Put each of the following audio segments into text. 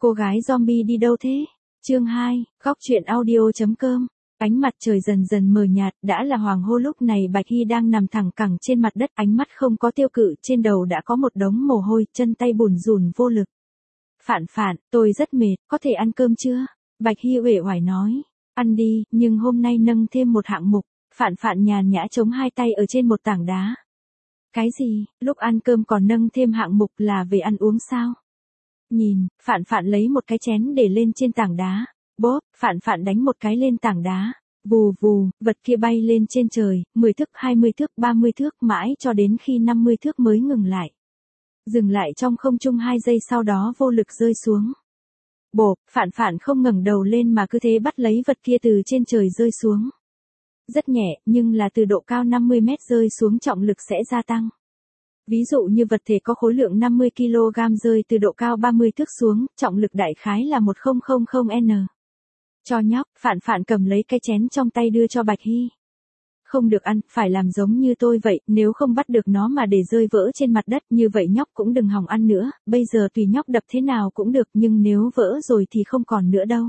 Cô gái zombie đi đâu thế? Chương 2, góc truyện audio.com. Ánh mặt trời dần dần mờ nhạt, đã là hoàng hôn lúc này Bạch Hy đang nằm thẳng cẳng trên mặt đất, ánh mắt không có tiêu cự, trên đầu đã có một đống mồ hôi, chân tay bùn rùn vô lực. Phạn, tôi rất mệt, có thể ăn cơm chưa? Bạch Hy uể oải nói. Ăn đi, nhưng hôm nay nâng thêm một hạng mục. Phạn nhàn nhã chống hai tay ở trên một tảng đá. Cái gì, lúc ăn cơm còn nâng thêm hạng mục là về ăn uống sao? Nhìn, Phạn lấy một cái chén để lên trên tảng đá. Bốp, Phạn đánh một cái lên tảng đá. Vù vù, vật kia bay lên trên trời, 10 thước, 20 thước, 30 thước, mãi cho đến khi 50 thước mới ngừng lại. Dừng lại trong không trung 2 giây sau đó vô lực rơi xuống. Bộp, Phạn không ngẩng đầu lên mà cứ thế bắt lấy vật kia từ trên trời rơi xuống. Rất nhẹ, nhưng là từ độ cao 50 mét rơi xuống trọng lực sẽ gia tăng. Ví dụ như vật thể có khối lượng 50 kg rơi từ độ cao 30 thước xuống, trọng lực đại khái là 1000N. Cho nhóc, Phạn cầm lấy cái chén trong tay đưa cho Bạch Hy. Không được ăn, phải làm giống như tôi vậy, nếu không bắt được nó mà để rơi vỡ trên mặt đất, như vậy nhóc cũng đừng hòng ăn nữa, bây giờ tùy nhóc đập thế nào cũng được, nhưng nếu vỡ rồi thì không còn nữa đâu.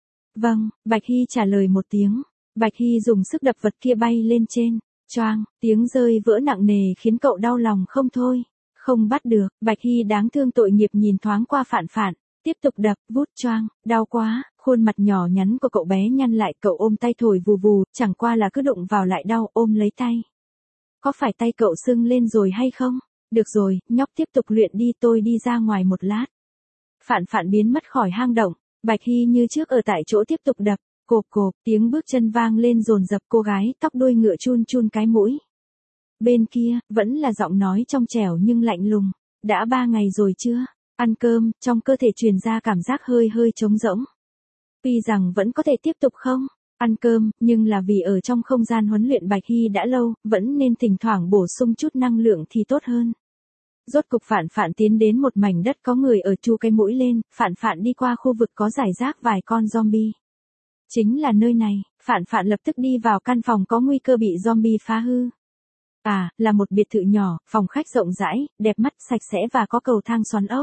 Vâng, Bạch Hy trả lời một tiếng. Bạch Hy dùng sức đập vật kia bay lên trên. Choang, tiếng rơi vỡ nặng nề khiến cậu đau lòng không thôi. Không bắt được, Bạch Hy đáng thương tội nghiệp nhìn thoáng qua Phạn, tiếp tục đập, vút choang, đau quá, khuôn mặt nhỏ nhắn của cậu bé nhăn lại, cậu ôm tay thổi vù vù, chẳng qua là cứ đụng vào lại đau, ôm lấy tay. Có phải tay cậu sưng lên rồi hay không? Được rồi, nhóc tiếp tục luyện đi, tôi đi ra ngoài một lát. Phạn biến mất khỏi hang động, Bạch Hy như trước ở tại chỗ tiếp tục đập. Cộp, tiếng bước chân vang lên dồn dập, cô gái tóc đuôi ngựa chun cái mũi. Bên kia, vẫn là giọng nói trong trẻo nhưng lạnh lùng. Đã 3 ngày rồi chưa? Ăn cơm, trong cơ thể truyền ra cảm giác hơi trống rỗng. Tuy rằng vẫn có thể tiếp tục không? Ăn cơm, nhưng là vì ở trong không gian huấn luyện Bạch Hy đã lâu, vẫn nên thỉnh thoảng bổ sung chút năng lượng thì tốt hơn. Rốt cục Phạn tiến đến một mảnh đất có người ở, chu cái mũi lên, Phạn đi qua khu vực có rải rác vài con zombie. Chính là nơi này, Phạn lập tức đi vào căn phòng có nguy cơ bị zombie phá hư. À, là một biệt thự nhỏ, phòng khách rộng rãi, đẹp mắt, sạch sẽ và có cầu thang xoắn ốc.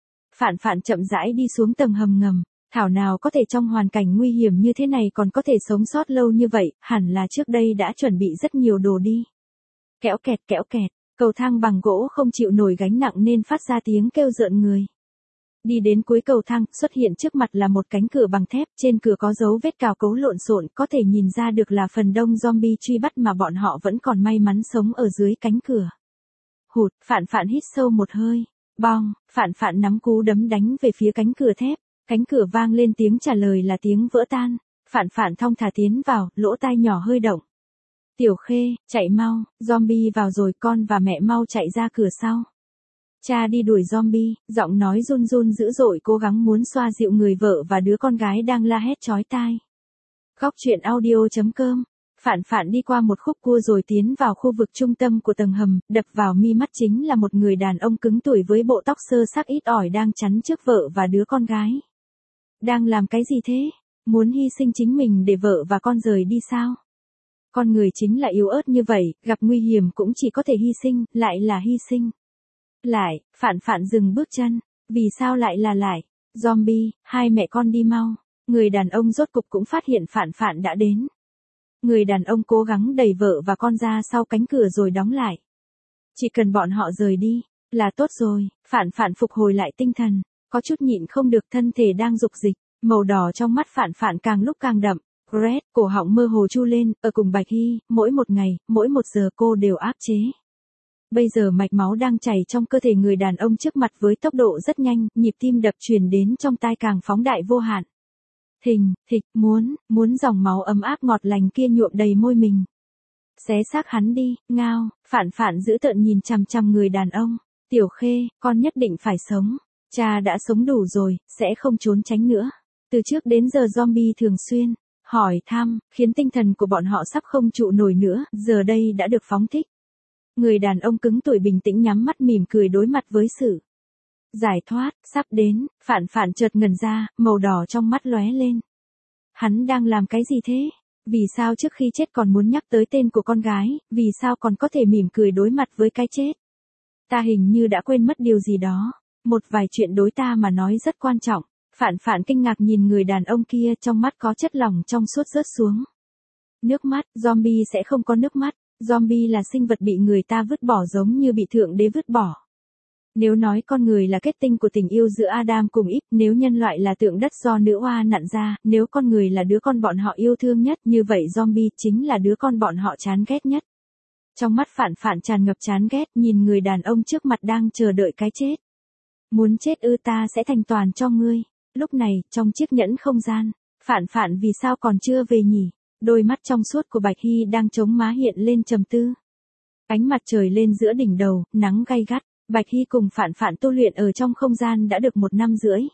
Phạn chậm rãi đi xuống tầng hầm ngầm, thảo nào có thể trong hoàn cảnh nguy hiểm như thế này còn có thể sống sót lâu như vậy, hẳn là trước đây đã chuẩn bị rất nhiều đồ đi. Kéo kẹt, cầu thang bằng gỗ không chịu nổi gánh nặng nên phát ra tiếng kêu rợn người. Đi đến cuối cầu thang, xuất hiện trước mặt là một cánh cửa bằng thép, trên cửa có dấu vết cào cấu lộn xộn, có thể nhìn ra được là phần đông zombie truy bắt mà bọn họ vẫn còn may mắn sống ở dưới cánh cửa. Hụt, Phạn hít sâu một hơi. Bong, Phạn nắm cú đấm đánh về phía cánh cửa thép, cánh cửa vang lên tiếng trả lời là tiếng vỡ tan. Phạn thong thả tiến vào, lỗ tai nhỏ hơi động. Tiểu Khê, chạy mau, zombie vào rồi, con và mẹ mau chạy ra cửa sau. Cha đi đuổi zombie, giọng nói run dữ dội, cố gắng muốn xoa dịu người vợ và đứa con gái đang la hét chói tai. Góc truyện audio.com. Phạn đi qua một khúc cua rồi tiến vào khu vực trung tâm của tầng hầm, đập vào mi mắt chính là một người đàn ông cứng tuổi với bộ tóc sơ xác ít ỏi đang chắn trước vợ và đứa con gái. Đang làm cái gì thế? Muốn hy sinh chính mình để vợ và con rời đi sao? Con người chính là yếu ớt như vậy, gặp nguy hiểm cũng chỉ có thể hy sinh, lại là hy sinh. Lại, Phạn dừng bước chân. Vì sao lại là lại? Zombie, hai mẹ con đi mau. Người đàn ông rốt cục cũng phát hiện Phạn đã đến. Người đàn ông cố gắng đẩy vợ và con ra sau cánh cửa rồi đóng lại. Chỉ cần bọn họ rời đi, là tốt rồi. Phạn phục hồi lại tinh thần, có chút nhịn không được, thân thể đang dục dịch, màu đỏ trong mắt Phạn càng lúc càng đậm. Red, cổ họng mơ hồ chu lên, ở cùng Bạch Hy, mỗi một ngày, mỗi 1 giờ cô đều áp chế. Bây giờ mạch máu đang chảy trong cơ thể người đàn ông trước mặt với tốc độ rất nhanh, nhịp tim đập truyền đến trong tai càng phóng đại vô hạn. Thịch, muốn dòng máu ấm áp ngọt lành kia nhuộm đầy môi mình. Xé xác hắn đi, ngao, Phạn dữ tợn nhìn chằm người đàn ông. Tiểu Khê, con nhất định phải sống. Cha đã sống đủ rồi, sẽ không trốn tránh nữa. Từ trước đến giờ zombie thường xuyên hỏi thăm, khiến tinh thần của bọn họ sắp không trụ nổi nữa, giờ đây đã được phóng thích. Người đàn ông cứng tuổi bình tĩnh nhắm mắt mỉm cười đối mặt với sự giải thoát sắp đến. Phạn chợt ngẩn ra, màu đỏ trong mắt lóe lên. Hắn đang làm cái gì thế? Vì sao trước khi chết còn muốn nhắc tới tên của con gái, vì sao còn có thể mỉm cười đối mặt với cái chết? Ta hình như đã quên mất điều gì đó, một vài chuyện đối ta mà nói rất quan trọng. Phạn Phạn kinh ngạc nhìn người đàn ông kia, trong mắt có chất lỏng trong suốt rớt xuống. Nước mắt, zombie sẽ không có nước mắt, zombie là sinh vật bị người ta vứt bỏ giống như bị thượng đế vứt bỏ. Nếu nói con người là kết tinh của tình yêu giữa Adam cùng Eve, nếu nhân loại là tượng đất do nữ oa nặn ra, nếu con người là đứa con bọn họ yêu thương nhất, như vậy zombie chính là đứa con bọn họ chán ghét nhất. Trong mắt Phạn Phạn tràn ngập chán ghét, nhìn người đàn ông trước mặt đang chờ đợi cái chết. Muốn chết ư, ta sẽ thành toàn cho ngươi. Lúc này, trong chiếc nhẫn không gian, Phạn Phạn vì sao còn chưa về nhỉ? Đôi mắt trong suốt của Bạch Hy đang chống má hiện lên trầm tư. Ánh mặt trời lên giữa đỉnh đầu, nắng gay gắt. Bạch Hy cùng Phạn Phạn tu luyện ở trong không gian đã được 1 năm rưỡi.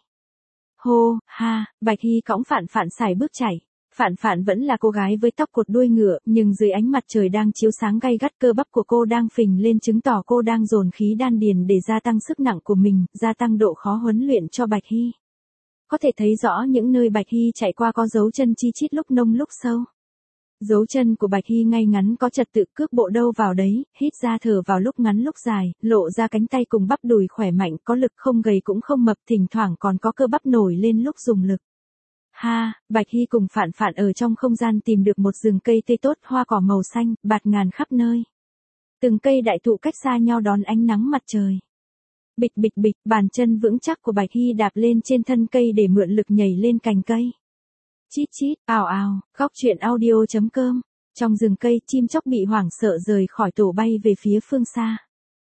Hô, ha, Bạch Hy cõng Phạn Phạn sải bước chạy. Phạn Phạn vẫn là cô gái với tóc cột đuôi ngựa, nhưng dưới ánh mặt trời đang chiếu sáng gay gắt, cơ bắp của cô đang phình lên, chứng tỏ cô đang dồn khí đan điền để gia tăng sức nặng của mình, gia tăng độ khó huấn luyện cho Bạch Hy. Có thể thấy rõ những nơi Bạch Hy chạy qua có dấu chân chi chít lúc nông lúc sâu. Dấu chân của Bạch Hy ngay ngắn có trật tự, cước bộ đâu vào đấy, hít ra thở vào lúc ngắn lúc dài, lộ ra cánh tay cùng bắp đùi khỏe mạnh, có lực, không gầy cũng không mập, thỉnh thoảng còn có cơ bắp nổi lên lúc dùng lực. Ha, Bạch Hy cùng Phạn Phạn ở trong không gian tìm được một rừng cây tươi tốt, hoa cỏ màu xanh, bạt ngàn khắp nơi. Từng cây đại thụ cách xa nhau đón ánh nắng mặt trời. Bịch bịch bịch, bàn chân vững chắc của Bạch Hy đạp lên trên thân cây để mượn lực nhảy lên cành cây. Chít chít, ào ào, góc truyện audio.com. Trong rừng cây, chim chóc bị hoảng sợ rời khỏi tổ bay về phía phương xa.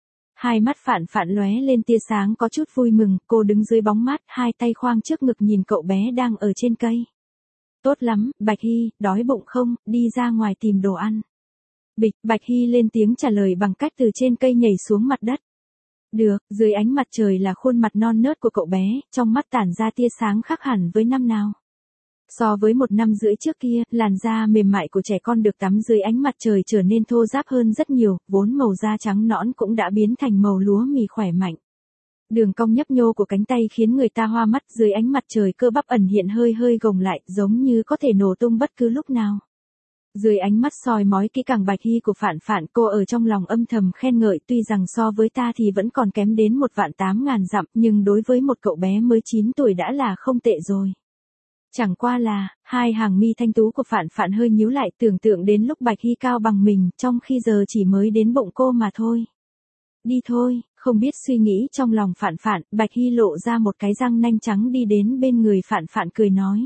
Hai mắt Phạn Phạn lóe lên tia sáng có chút vui mừng, cô đứng dưới bóng mát, hai tay khoang trước ngực nhìn cậu bé đang ở trên cây. Tốt lắm, Bạch Hy, đói bụng không, đi ra ngoài tìm đồ ăn. Bịch, Bạch Hy lên tiếng trả lời bằng cách từ trên cây nhảy xuống mặt đất. Được, dưới ánh mặt trời là khuôn mặt non nớt của cậu bé, trong mắt tản ra tia sáng khác hẳn với năm nào. So với 1 năm rưỡi trước kia, làn da mềm mại của trẻ con được tắm dưới ánh mặt trời trở nên thô ráp hơn rất nhiều, vốn màu da trắng nõn cũng đã biến thành màu lúa mì khỏe mạnh. Đường cong nhấp nhô của cánh tay khiến người ta hoa mắt, dưới ánh mặt trời cơ bắp ẩn hiện hơi hơi gồng lại, giống như có thể nổ tung bất cứ lúc nào. Dưới ánh mắt soi mói kỹ càng Bạch Hy của Phạn Phạn, cô ở trong lòng âm thầm khen ngợi, tuy rằng so với ta thì vẫn còn kém đến 1.800.000 dặm, nhưng đối với một cậu bé mới 9 tuổi đã là không tệ rồi. Chẳng qua là, hai hàng mi thanh tú của Phạn Phạn hơi nhíu lại, tưởng tượng đến lúc Bạch Hy cao bằng mình, trong khi giờ chỉ mới đến bụng cô mà thôi. Đi thôi, không biết suy nghĩ trong lòng Phạn Phạn, Bạch Hy lộ ra một cái răng nanh trắng đi đến bên người Phạn Phạn cười nói.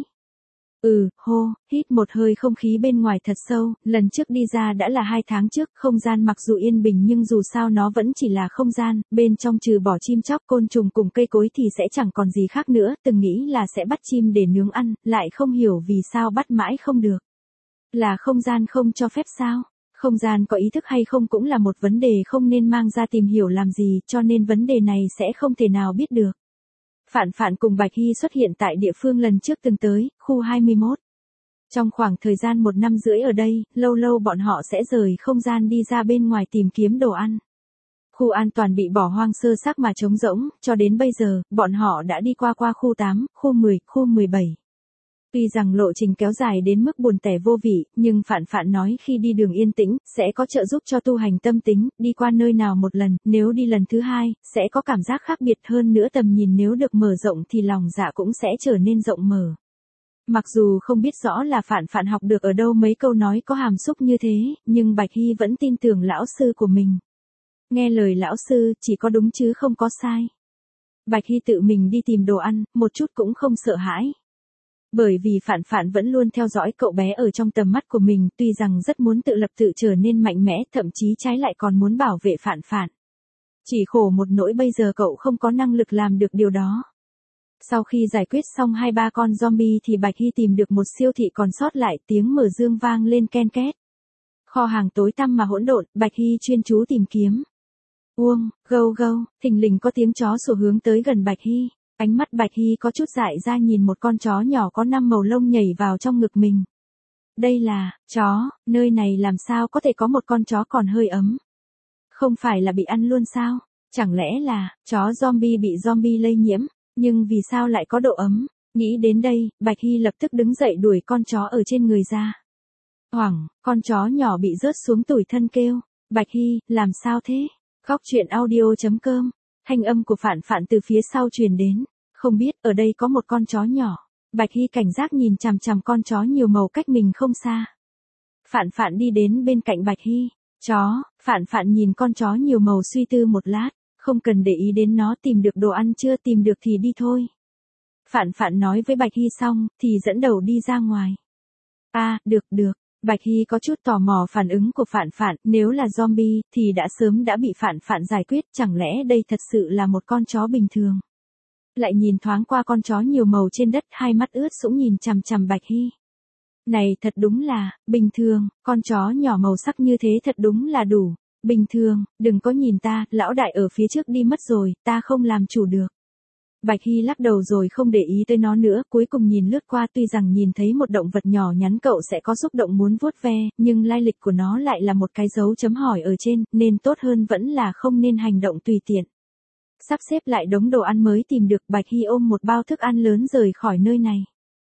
Hô, hít một hơi không khí bên ngoài thật sâu, lần trước đi ra đã là 2 tháng trước, không gian mặc dù yên bình nhưng dù sao nó vẫn chỉ là không gian, bên trong trừ bỏ chim chóc, côn trùng cùng cây cối thì sẽ chẳng còn gì khác nữa, từng nghĩ là sẽ bắt chim để nướng ăn, lại không hiểu vì sao bắt mãi không được. Là không gian không cho phép sao? Không gian có ý thức hay không cũng là một vấn đề không nên mang ra tìm hiểu làm gì, cho nên vấn đề này sẽ không thể nào biết được. Phạn Phạn cùng Bạch Hy xuất hiện tại địa phương lần trước từng tới, khu 21. Trong khoảng thời gian 1 năm rưỡi ở đây, lâu lâu bọn họ sẽ rời không gian đi ra bên ngoài tìm kiếm đồ ăn. Khu an toàn bị bỏ hoang sơ xác mà trống rỗng, cho đến bây giờ, bọn họ đã đi qua khu 8, khu 10, khu 17. Tuy rằng lộ trình kéo dài đến mức buồn tẻ vô vị, nhưng Phạn Phạn nói khi đi đường yên tĩnh, sẽ có trợ giúp cho tu hành tâm tính, đi qua nơi nào một lần, nếu đi lần thứ 2, sẽ có cảm giác khác biệt hơn nữa, tầm nhìn nếu được mở rộng thì lòng dạ cũng sẽ trở nên rộng mở. Mặc dù không biết rõ là Phạn Phạn học được ở đâu mấy câu nói có hàm xúc như thế, nhưng Bạch Hy vẫn tin tưởng lão sư của mình. Nghe lời lão sư, chỉ có đúng chứ không có sai. Bạch Hy tự mình đi tìm đồ ăn, một chút cũng không sợ hãi. Bởi vì Phạn Phạn vẫn luôn theo dõi cậu bé ở trong tầm mắt của mình, tuy rằng rất muốn tự lập tự trở nên mạnh mẽ, thậm chí trái lại còn muốn bảo vệ Phạn Phạn. Chỉ khổ một nỗi bây giờ cậu không có năng lực làm được điều đó. Sau khi giải quyết xong 2-3 con zombie thì Bạch Hy tìm được một siêu thị còn sót lại, tiếng mở dương vang lên ken két. Kho hàng tối tăm mà hỗn độn, Bạch Hy chuyên chú tìm kiếm. Uông, gâu gâu, thình lình có tiếng chó sủa hướng tới gần Bạch Hy. Ánh mắt Bạch Hy có chút dại ra nhìn một con chó nhỏ có 5 màu lông nhảy vào trong ngực mình. Đây là, chó, nơi này làm sao có thể có một con chó còn hơi ấm? Không phải là bị ăn luôn sao? Chẳng lẽ là, chó zombie bị zombie lây nhiễm? Nhưng vì sao lại có độ ấm? Nghĩ đến đây, Bạch Hy lập tức đứng dậy đuổi con chó ở trên người ra. Hoảng, con chó nhỏ bị rớt xuống tủi thân kêu. Bạch Hy, làm sao thế? Góc truyện audio.com. Thanh âm của Phạn Phạn từ phía sau truyền đến. Không biết, ở đây có một con chó nhỏ. Bạch Hy cảnh giác nhìn chằm chằm con chó nhiều màu cách mình không xa. Phạn Phạn đi đến bên cạnh Bạch Hy. Chó, Phạn Phạn nhìn con chó nhiều màu suy tư một lát, không cần để ý đến nó, tìm được đồ ăn chưa, tìm được thì đi thôi. Phạn Phạn nói với Bạch Hy xong, thì dẫn đầu đi ra ngoài. Được. Bạch Hy có chút tò mò phản ứng của Phạn Phạn, nếu là zombie, thì đã sớm đã bị Phạn Phạn giải quyết, chẳng lẽ đây thật sự là một con chó bình thường. Lại nhìn thoáng qua con chó nhiều màu trên đất, hai mắt ướt sũng nhìn chằm chằm Bạch Hy. Này thật đúng là, bình thường, con chó nhỏ màu sắc như thế thật đúng là đủ. Bình thường, đừng có nhìn ta, lão đại ở phía trước đi mất rồi, ta không làm chủ được. Bạch Hy lắc đầu rồi không để ý tới nó nữa, cuối cùng nhìn lướt qua, tuy rằng nhìn thấy một động vật nhỏ nhắn cậu sẽ có xúc động muốn vuốt ve, nhưng lai lịch của nó lại là một cái dấu chấm hỏi ở trên, nên tốt hơn vẫn là không nên hành động tùy tiện. Sắp xếp lại đống đồ ăn mới tìm được, Bạch Hy ôm một bao thức ăn lớn rời khỏi nơi này.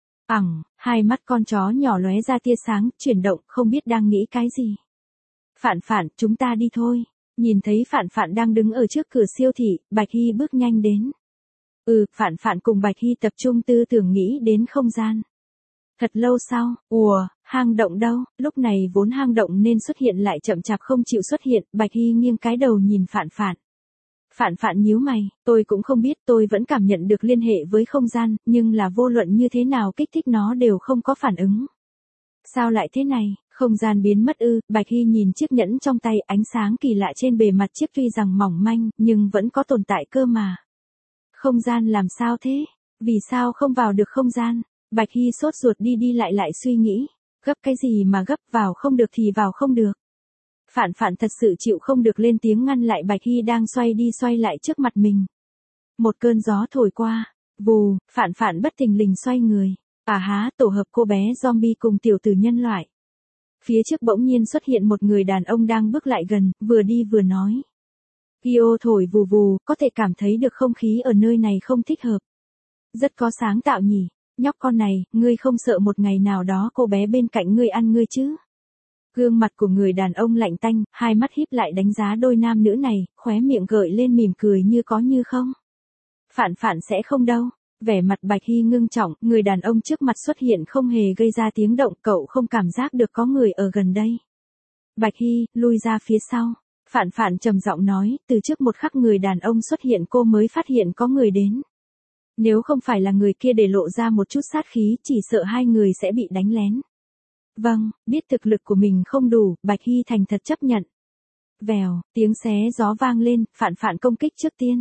Hai mắt con chó nhỏ lóe ra tia sáng, chuyển động, không biết đang nghĩ cái gì. Phạn Phạn, chúng ta đi thôi. Nhìn thấy Phạn Phạn đang đứng ở trước cửa siêu thị, Bạch Hy bước nhanh đến. Phạn Phạn cùng Bạch Hy tập trung tư tưởng nghĩ đến không gian. Thật lâu sau, hang động đâu, lúc này vốn hang động nên xuất hiện lại chậm chạp không chịu xuất hiện, Bạch Hy nghiêng cái đầu nhìn Phạn Phạn. Phạn Phạn nhíu mày, tôi cũng không biết, tôi vẫn cảm nhận được liên hệ với không gian, nhưng là vô luận như thế nào kích thích nó đều không có phản ứng. Sao lại thế này, không gian biến mất ư? Bạch Hy nhìn chiếc nhẫn trong tay, ánh sáng kỳ lạ trên bề mặt chiếc tuy rằng mỏng manh, nhưng vẫn có tồn tại cơ mà. Không gian làm sao thế? Vì sao không vào được không gian? Bạch Hy sốt ruột đi lại suy nghĩ. Gấp cái gì mà gấp, vào không được thì vào không được. Phạn Phạn thật sự chịu không được lên tiếng ngăn lại Bạch Hy đang xoay đi xoay lại trước mặt mình. Một cơn gió thổi qua. Vù, Phạn Phạn bất thình lình xoay người. Tổ hợp cô bé zombie cùng tiểu tử nhân loại. Phía trước bỗng nhiên xuất hiện một người đàn ông đang bước lại gần, vừa đi vừa nói. Kyo thổi vù vù, có thể cảm thấy được không khí ở nơi này không thích hợp. Rất có sáng tạo nhỉ, nhóc con này, ngươi không sợ một ngày nào đó cô bé bên cạnh ngươi ăn ngươi chứ? Gương mặt của người đàn ông lạnh tanh, hai mắt híp lại đánh giá đôi nam nữ này, khóe miệng gợi lên mỉm cười như có như không. Phạn Phạn sẽ không đâu. Vẻ mặt Bạch Hy ngưng trọng, người đàn ông trước mặt xuất hiện không hề gây ra tiếng động, cậu không cảm giác được có người ở gần đây. Bạch Hy, lui ra phía sau. Phạn Phạn trầm giọng nói, từ trước một khắc người đàn ông xuất hiện cô mới phát hiện có người đến. Nếu không phải là người kia để lộ ra một chút sát khí, chỉ sợ hai người sẽ bị đánh lén. Vâng, biết thực lực của mình không đủ, Bạch Hy thành thật chấp nhận. Vèo, tiếng xé gió vang lên, Phạn Phạn công kích trước tiên.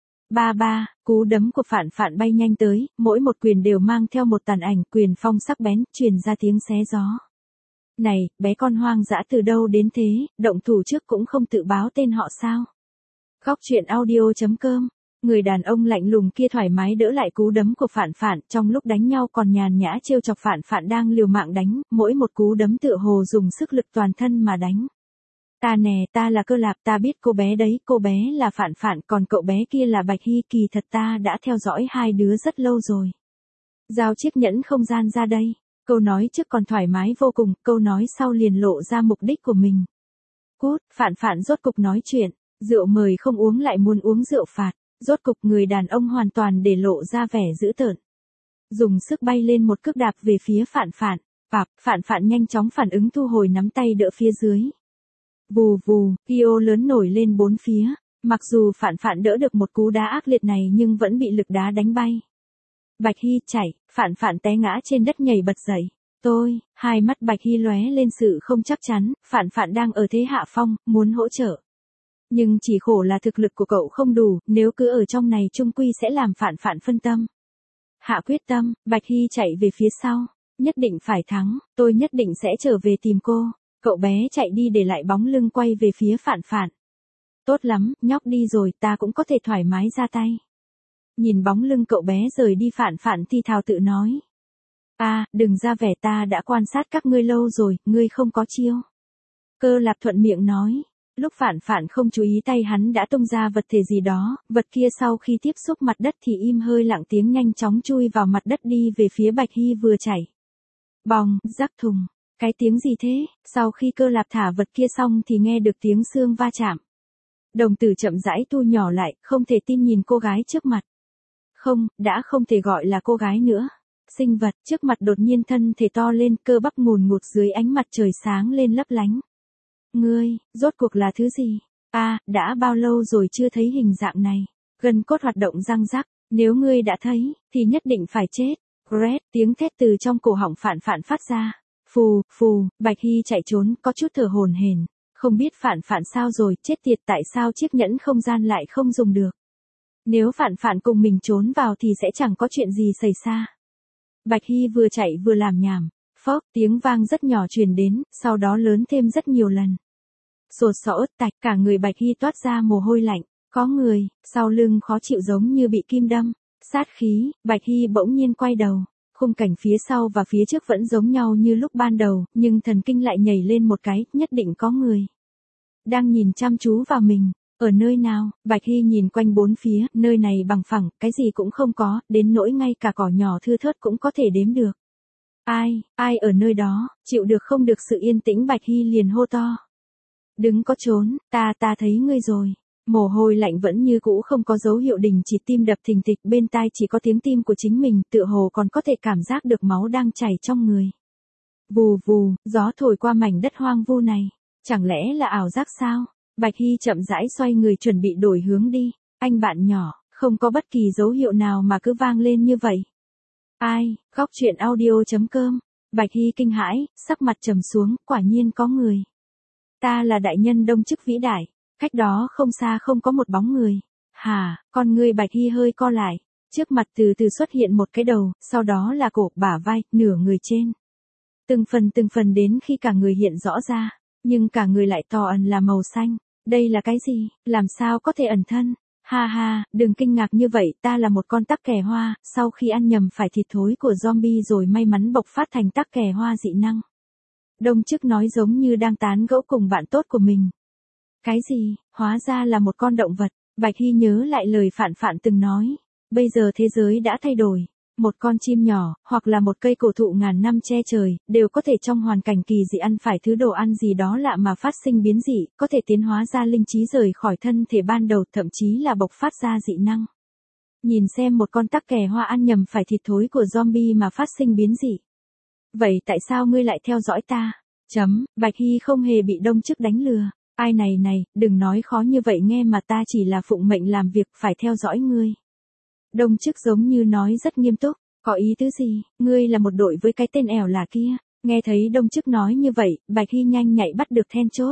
Cú đấm của Phạn Phạn bay nhanh tới, mỗi một quyền đều mang theo một tàn ảnh, quyền phong sắc bén, truyền ra tiếng xé gió. Này, bé con hoang dã từ đâu đến thế, động thủ trước cũng không tự báo tên họ sao? Góc truyện audio.com. Người đàn ông lạnh lùng kia thoải mái đỡ lại cú đấm của Phạn Phạn, trong lúc đánh nhau còn nhàn nhã trêu chọc Phạn Phạn đang liều mạng đánh, mỗi một cú đấm tựa hồ dùng sức lực toàn thân mà đánh. Ta nè, ta là Cơ Lạp, ta biết cô bé đấy, cô bé là Phạn Phạn, còn cậu bé kia là Bạch Hy, kỳ thật ta đã theo dõi hai đứa rất lâu rồi. Giao chiếc nhẫn không gian ra đây. Câu nói trước còn thoải mái vô cùng, câu nói sau liền lộ ra mục đích của mình. Cút, Phạn Phạn rốt cục nói chuyện, rượu mời không uống lại muốn uống rượu phạt, rốt cục người đàn ông hoàn toàn để lộ ra vẻ dữ tợn. Dùng sức bay lên một cước đạp về phía Phạn Phạn, Phạn Phạn nhanh chóng phản ứng thu hồi nắm tay đỡ phía dưới. Vù vù, Kyo lớn nổi lên bốn phía, mặc dù Phạn Phạn đỡ được một cú đá ác liệt này nhưng vẫn bị lực đá đánh bay. Bạch Hy chạy, Phạn Phạn té ngã trên đất nhảy bật dậy. Hai mắt Bạch Hy lóe lên sự không chắc chắn, Phạn Phạn đang ở thế hạ phong, muốn hỗ trợ. Nhưng chỉ khổ là thực lực của cậu không đủ, nếu cứ ở trong này chung quy sẽ làm Phạn Phạn phân tâm. Hạ quyết tâm, Bạch Hy chạy về phía sau. Nhất định phải thắng, tôi nhất định sẽ trở về tìm cô. Cậu bé chạy đi để lại bóng lưng quay về phía Phạn Phạn. Tốt lắm, nhóc đi rồi, ta cũng có thể thoải mái ra tay. Nhìn bóng lưng cậu bé rời đi, Phạn Phạn thi thào tự nói. Đừng ra vẻ, ta đã quan sát các ngươi lâu rồi, ngươi không có chiêu. Cơ Lạp thuận miệng nói. Lúc Phạn Phạn không chú ý tay hắn đã tung ra vật thể gì đó, vật kia sau khi tiếp xúc mặt đất thì im hơi lặng tiếng nhanh chóng chui vào mặt đất đi về phía Bạch Hy vừa chảy. Bòng, rắc thùng. Cái tiếng gì thế? Sau khi Cơ Lạp thả vật kia xong thì nghe được tiếng xương va chạm. Đồng tử chậm rãi thu nhỏ lại, không thể tin nhìn cô gái trước mặt. Không, đã không thể gọi là cô gái nữa. Sinh vật trước mặt đột nhiên thân thể to lên, cơ bắp ngùn ngụt dưới ánh mặt trời sáng lên lấp lánh. Ngươi, rốt cuộc là thứ gì? Đã bao lâu rồi chưa thấy hình dạng này? Gân cốt hoạt động răng rắc, nếu ngươi đã thấy, thì nhất định phải chết. Gret, tiếng thét từ trong cổ họng Phạn Phạn phát ra. Phù, phù, Bạch Hy chạy trốn, có chút thở hổn hển. Không biết Phạn Phạn sao rồi, chết tiệt, tại sao chiếc nhẫn không gian lại không dùng được? Nếu Phạn Phạn cùng mình trốn vào thì sẽ chẳng có chuyện gì xảy ra. Bạch Hy vừa chạy vừa làm nhảm. Phốc, tiếng vang rất nhỏ truyền đến, sau đó lớn thêm rất nhiều lần. Sột soạt tạch, cả người Bạch Hy toát ra mồ hôi lạnh. Có người, sau lưng khó chịu giống như bị kim đâm. Sát khí, Bạch Hy bỗng nhiên quay đầu. Khung cảnh phía sau và phía trước vẫn giống nhau như lúc ban đầu, nhưng thần kinh lại nhảy lên một cái, nhất định có người đang nhìn chăm chú vào mình. Ở nơi nào? Bạch Hy nhìn quanh bốn phía, nơi này bằng phẳng, cái gì cũng không có, đến nỗi ngay cả cỏ nhỏ thưa thớt cũng có thể đếm được. Ai ở nơi đó? Chịu được không được sự yên tĩnh, Bạch Hy liền hô to. Đừng có trốn, ta thấy ngươi rồi. Mồ hôi lạnh vẫn như cũ không có dấu hiệu đình chỉ, tim đập thình thịch, bên tai chỉ có tiếng tim của chính mình, tựa hồ còn có thể cảm giác được máu đang chảy trong người. Vù vù, gió thổi qua mảnh đất hoang vu này. Chẳng lẽ là ảo giác sao? Bạch Hy chậm rãi xoay người chuẩn bị đổi hướng đi. Anh bạn nhỏ, không có bất kỳ dấu hiệu nào mà cứ vang lên như vậy. Góc truyện audio.com. Bạch Hy kinh hãi, sắc mặt trầm xuống, quả nhiên có người. Ta là đại nhân Đông Chức vĩ đại. Cách đó không xa không có một bóng người. Con người Bạch Hy hơi co lại. Trước mặt từ từ xuất hiện một cái đầu, sau đó là cổ, bả vai, nửa người trên. Từng phần đến khi cả người hiện rõ ra. Nhưng cả người lại to ẩn là màu xanh. Đây là cái gì? Làm sao có thể ẩn thân? Đừng kinh ngạc như vậy, ta là một con tắc kè hoa, sau khi ăn nhầm phải thịt thối của zombie rồi may mắn bộc phát thành tắc kè hoa dị năng. Đông Chức nói giống như đang tán gẫu cùng bạn tốt của mình. Cái gì? Hóa ra là một con động vật. Bạch Hy nhớ lại lời Phạn Phạn từng nói. Bây giờ thế giới đã thay đổi. Một con chim nhỏ, hoặc là một cây cổ thụ ngàn năm che trời, đều có thể trong hoàn cảnh kỳ dị ăn phải thứ đồ ăn gì đó lạ mà phát sinh biến dị, có thể tiến hóa ra linh trí rời khỏi thân thể ban đầu, thậm chí là bộc phát ra dị năng. Nhìn xem, một con tắc kè hoa ăn nhầm phải thịt thối của zombie mà phát sinh biến dị. Vậy tại sao ngươi lại theo dõi ta? Bạch Hy không hề bị Đông Chức đánh lừa. Này, đừng nói khó như vậy nghe, mà ta chỉ là phụng mệnh làm việc, phải theo dõi ngươi. Đông Chức giống như nói rất nghiêm túc. Có ý tứ gì? Ngươi là một đội với cái tên ẻo là kia. Nghe thấy Đông Chức nói như vậy, Bạch Hy nhanh nhạy bắt được then chốt.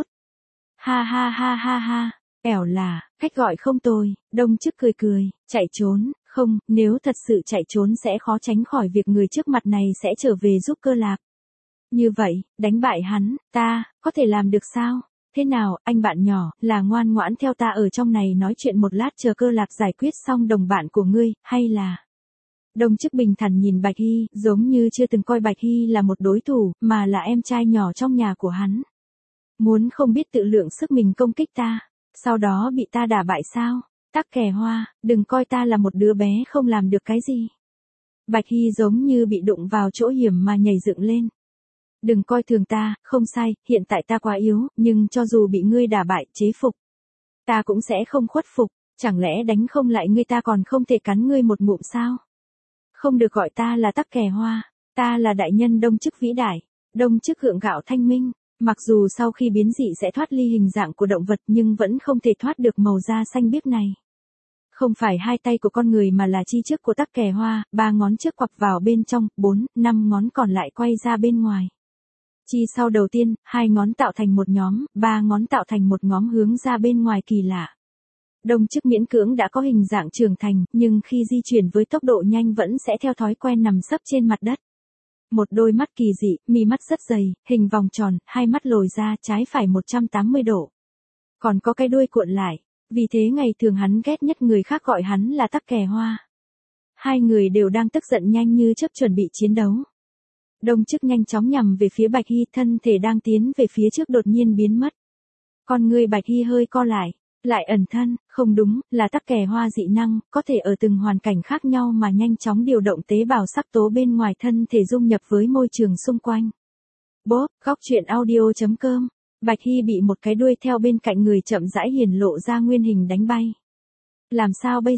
Ẻo là, cách gọi không tồi. Đông Chức cười, chạy trốn. Không, nếu thật sự chạy trốn sẽ khó tránh khỏi việc người trước mặt này sẽ trở về giúp Cơ Lạc. Như vậy, đánh bại hắn, ta, có thể làm được sao? Thế nào, anh bạn nhỏ, là ngoan ngoãn theo ta ở trong này nói chuyện một lát chờ Cơ Lạc giải quyết xong đồng bạn của ngươi, hay là... Đông Chức bình thản nhìn Bạch Hy, giống như chưa từng coi Bạch Hy là một đối thủ, mà là em trai nhỏ trong nhà của hắn. Muốn không biết tự lượng sức mình công kích ta, sau đó bị ta đả bại sao? Tắc kè hoa, đừng coi ta là một đứa bé không làm được cái gì. Bạch Hy giống như bị đụng vào chỗ hiểm mà nhảy dựng lên. Đừng coi thường ta, không sai, hiện tại ta quá yếu, nhưng cho dù bị ngươi đả bại, chế phục, ta cũng sẽ không khuất phục, chẳng lẽ đánh không lại ngươi ta còn không thể cắn ngươi một ngụm sao? Không được gọi ta là tắc kè hoa, ta là đại nhân Đông Chức vĩ đại. Đông Chức gượng gạo thanh minh, mặc dù sau khi biến dị sẽ thoát ly hình dạng của động vật nhưng vẫn không thể thoát được màu da xanh biếc này. Không phải hai tay của con người mà là chi trước của tắc kè hoa, 3 ngón trước quặp vào bên trong, 4, 5 ngón còn lại quay ra bên ngoài. Chi sau đầu tiên, 2 ngón tạo thành một nhóm, 3 ngón tạo thành một ngóm hướng ra bên ngoài kỳ lạ. Đông Chức miễn cưỡng đã có hình dạng trưởng thành, nhưng khi di chuyển với tốc độ nhanh vẫn sẽ theo thói quen nằm sấp trên mặt đất. Một đôi mắt kỳ dị, mi mắt rất dày, hình vòng tròn, hai mắt lồi ra trái phải 180 độ. Còn có cái đuôi cuộn lại, vì thế ngày thường hắn ghét nhất người khác gọi hắn là tắc kè hoa. Hai người đều đang tức giận nhanh như chớp chuẩn bị chiến đấu. Đông Chức nhanh chóng nhằm về phía Bạch Hy, thân thể đang tiến về phía trước đột nhiên biến mất. Con người Bạch Hy hơi co lại ẩn thân, không đúng, là tắc kè hoa dị năng, có thể ở từng hoàn cảnh khác nhau mà nhanh chóng điều động tế bào sắc tố bên ngoài thân thể dung nhập với môi trường xung quanh. Bốp, góc truyện audio.com. Bạch Hy bị một cái đuôi theo bên cạnh người chậm rãi hiển lộ ra nguyên hình đánh bay. Làm sao bây giờ?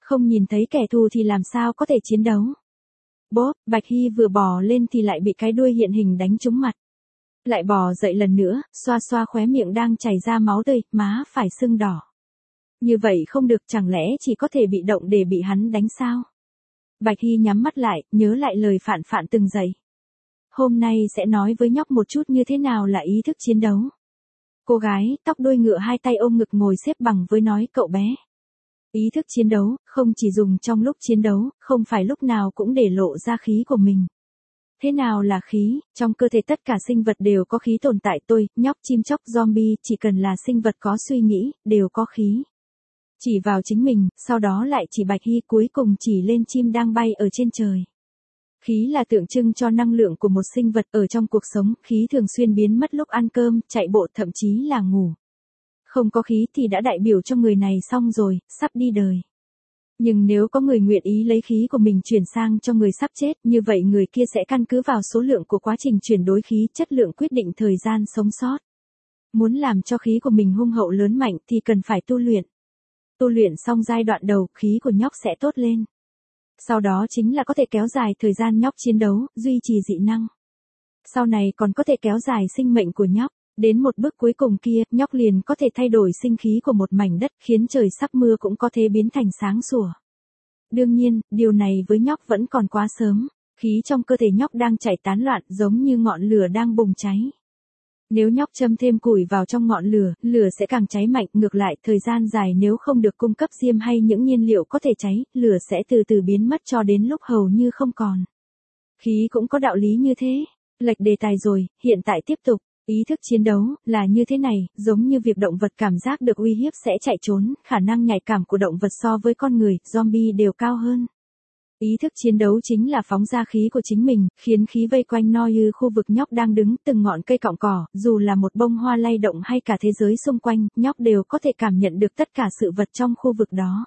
Không nhìn thấy kẻ thù thì làm sao có thể chiến đấu. Bốp, Bạch Hy vừa bò lên thì lại bị cái đuôi hiện hình đánh trúng mặt. Lại bò dậy lần nữa, xoa xoa khóe miệng đang chảy ra máu tươi, má phải sưng đỏ. Như vậy không được, chẳng lẽ chỉ có thể bị động để bị hắn đánh sao? Bạch Hy nhắm mắt lại, nhớ lại lời Phạn Phạn từng dạy. Hôm nay sẽ nói với nhóc một chút như thế nào là ý thức chiến đấu. Cô gái, tóc đuôi ngựa hai tay ôm ngực ngồi xếp bằng với nói cậu bé. Ý thức chiến đấu, không chỉ dùng trong lúc chiến đấu, không phải lúc nào cũng để lộ ra khí của mình. Thế nào là khí? Trong cơ thể tất cả sinh vật đều có khí tồn tại, tôi, nhóc, chim chóc, zombie, chỉ cần là sinh vật có suy nghĩ, đều có khí. Chỉ vào chính mình, sau đó lại chỉ Bạch Hy, cuối cùng chỉ lên chim đang bay ở trên trời. Khí là tượng trưng cho năng lượng của một sinh vật ở trong cuộc sống, khí thường xuyên biến mất lúc ăn cơm, chạy bộ, thậm chí là ngủ. Không có khí thì đã đại biểu cho người này xong rồi, sắp đi đời. Nhưng nếu có người nguyện ý lấy khí của mình chuyển sang cho người sắp chết, như vậy người kia sẽ căn cứ vào số lượng của quá trình chuyển đổi khí, chất lượng quyết định thời gian sống sót. Muốn làm cho khí của mình hung hậu lớn mạnh thì cần phải tu luyện. Tu luyện xong giai đoạn đầu, khí của nhóc sẽ tốt lên. Sau đó chính là có thể kéo dài thời gian nhóc chiến đấu, duy trì dị năng. Sau này còn có thể kéo dài sinh mệnh của nhóc. Đến một bước cuối cùng kia, nhóc liền có thể thay đổi sinh khí của một mảnh đất, khiến trời sắp mưa cũng có thể biến thành sáng sủa. Đương nhiên, điều này với nhóc vẫn còn quá sớm. Khí trong cơ thể nhóc đang chảy tán loạn, giống như ngọn lửa đang bùng cháy. Nếu nhóc châm thêm củi vào trong ngọn lửa, lửa sẽ càng cháy mạnh, ngược lại, thời gian dài nếu không được cung cấp diêm hay những nhiên liệu có thể cháy, lửa sẽ từ từ biến mất cho đến lúc hầu như không còn. Khí cũng có đạo lý như thế. Lệch đề tài rồi, hiện tại tiếp tục. Ý thức chiến đấu là như thế này, giống như việc động vật cảm giác được uy hiếp sẽ chạy trốn, khả năng nhạy cảm của động vật so với con người, zombie đều cao hơn. Ý thức chiến đấu chính là phóng ra khí của chính mình, khiến khí vây quanh no như khu vực nhóc đang đứng, từng ngọn cây cọng cỏ, dù là một bông hoa lay động hay cả thế giới xung quanh, nhóc đều có thể cảm nhận được tất cả sự vật trong khu vực đó.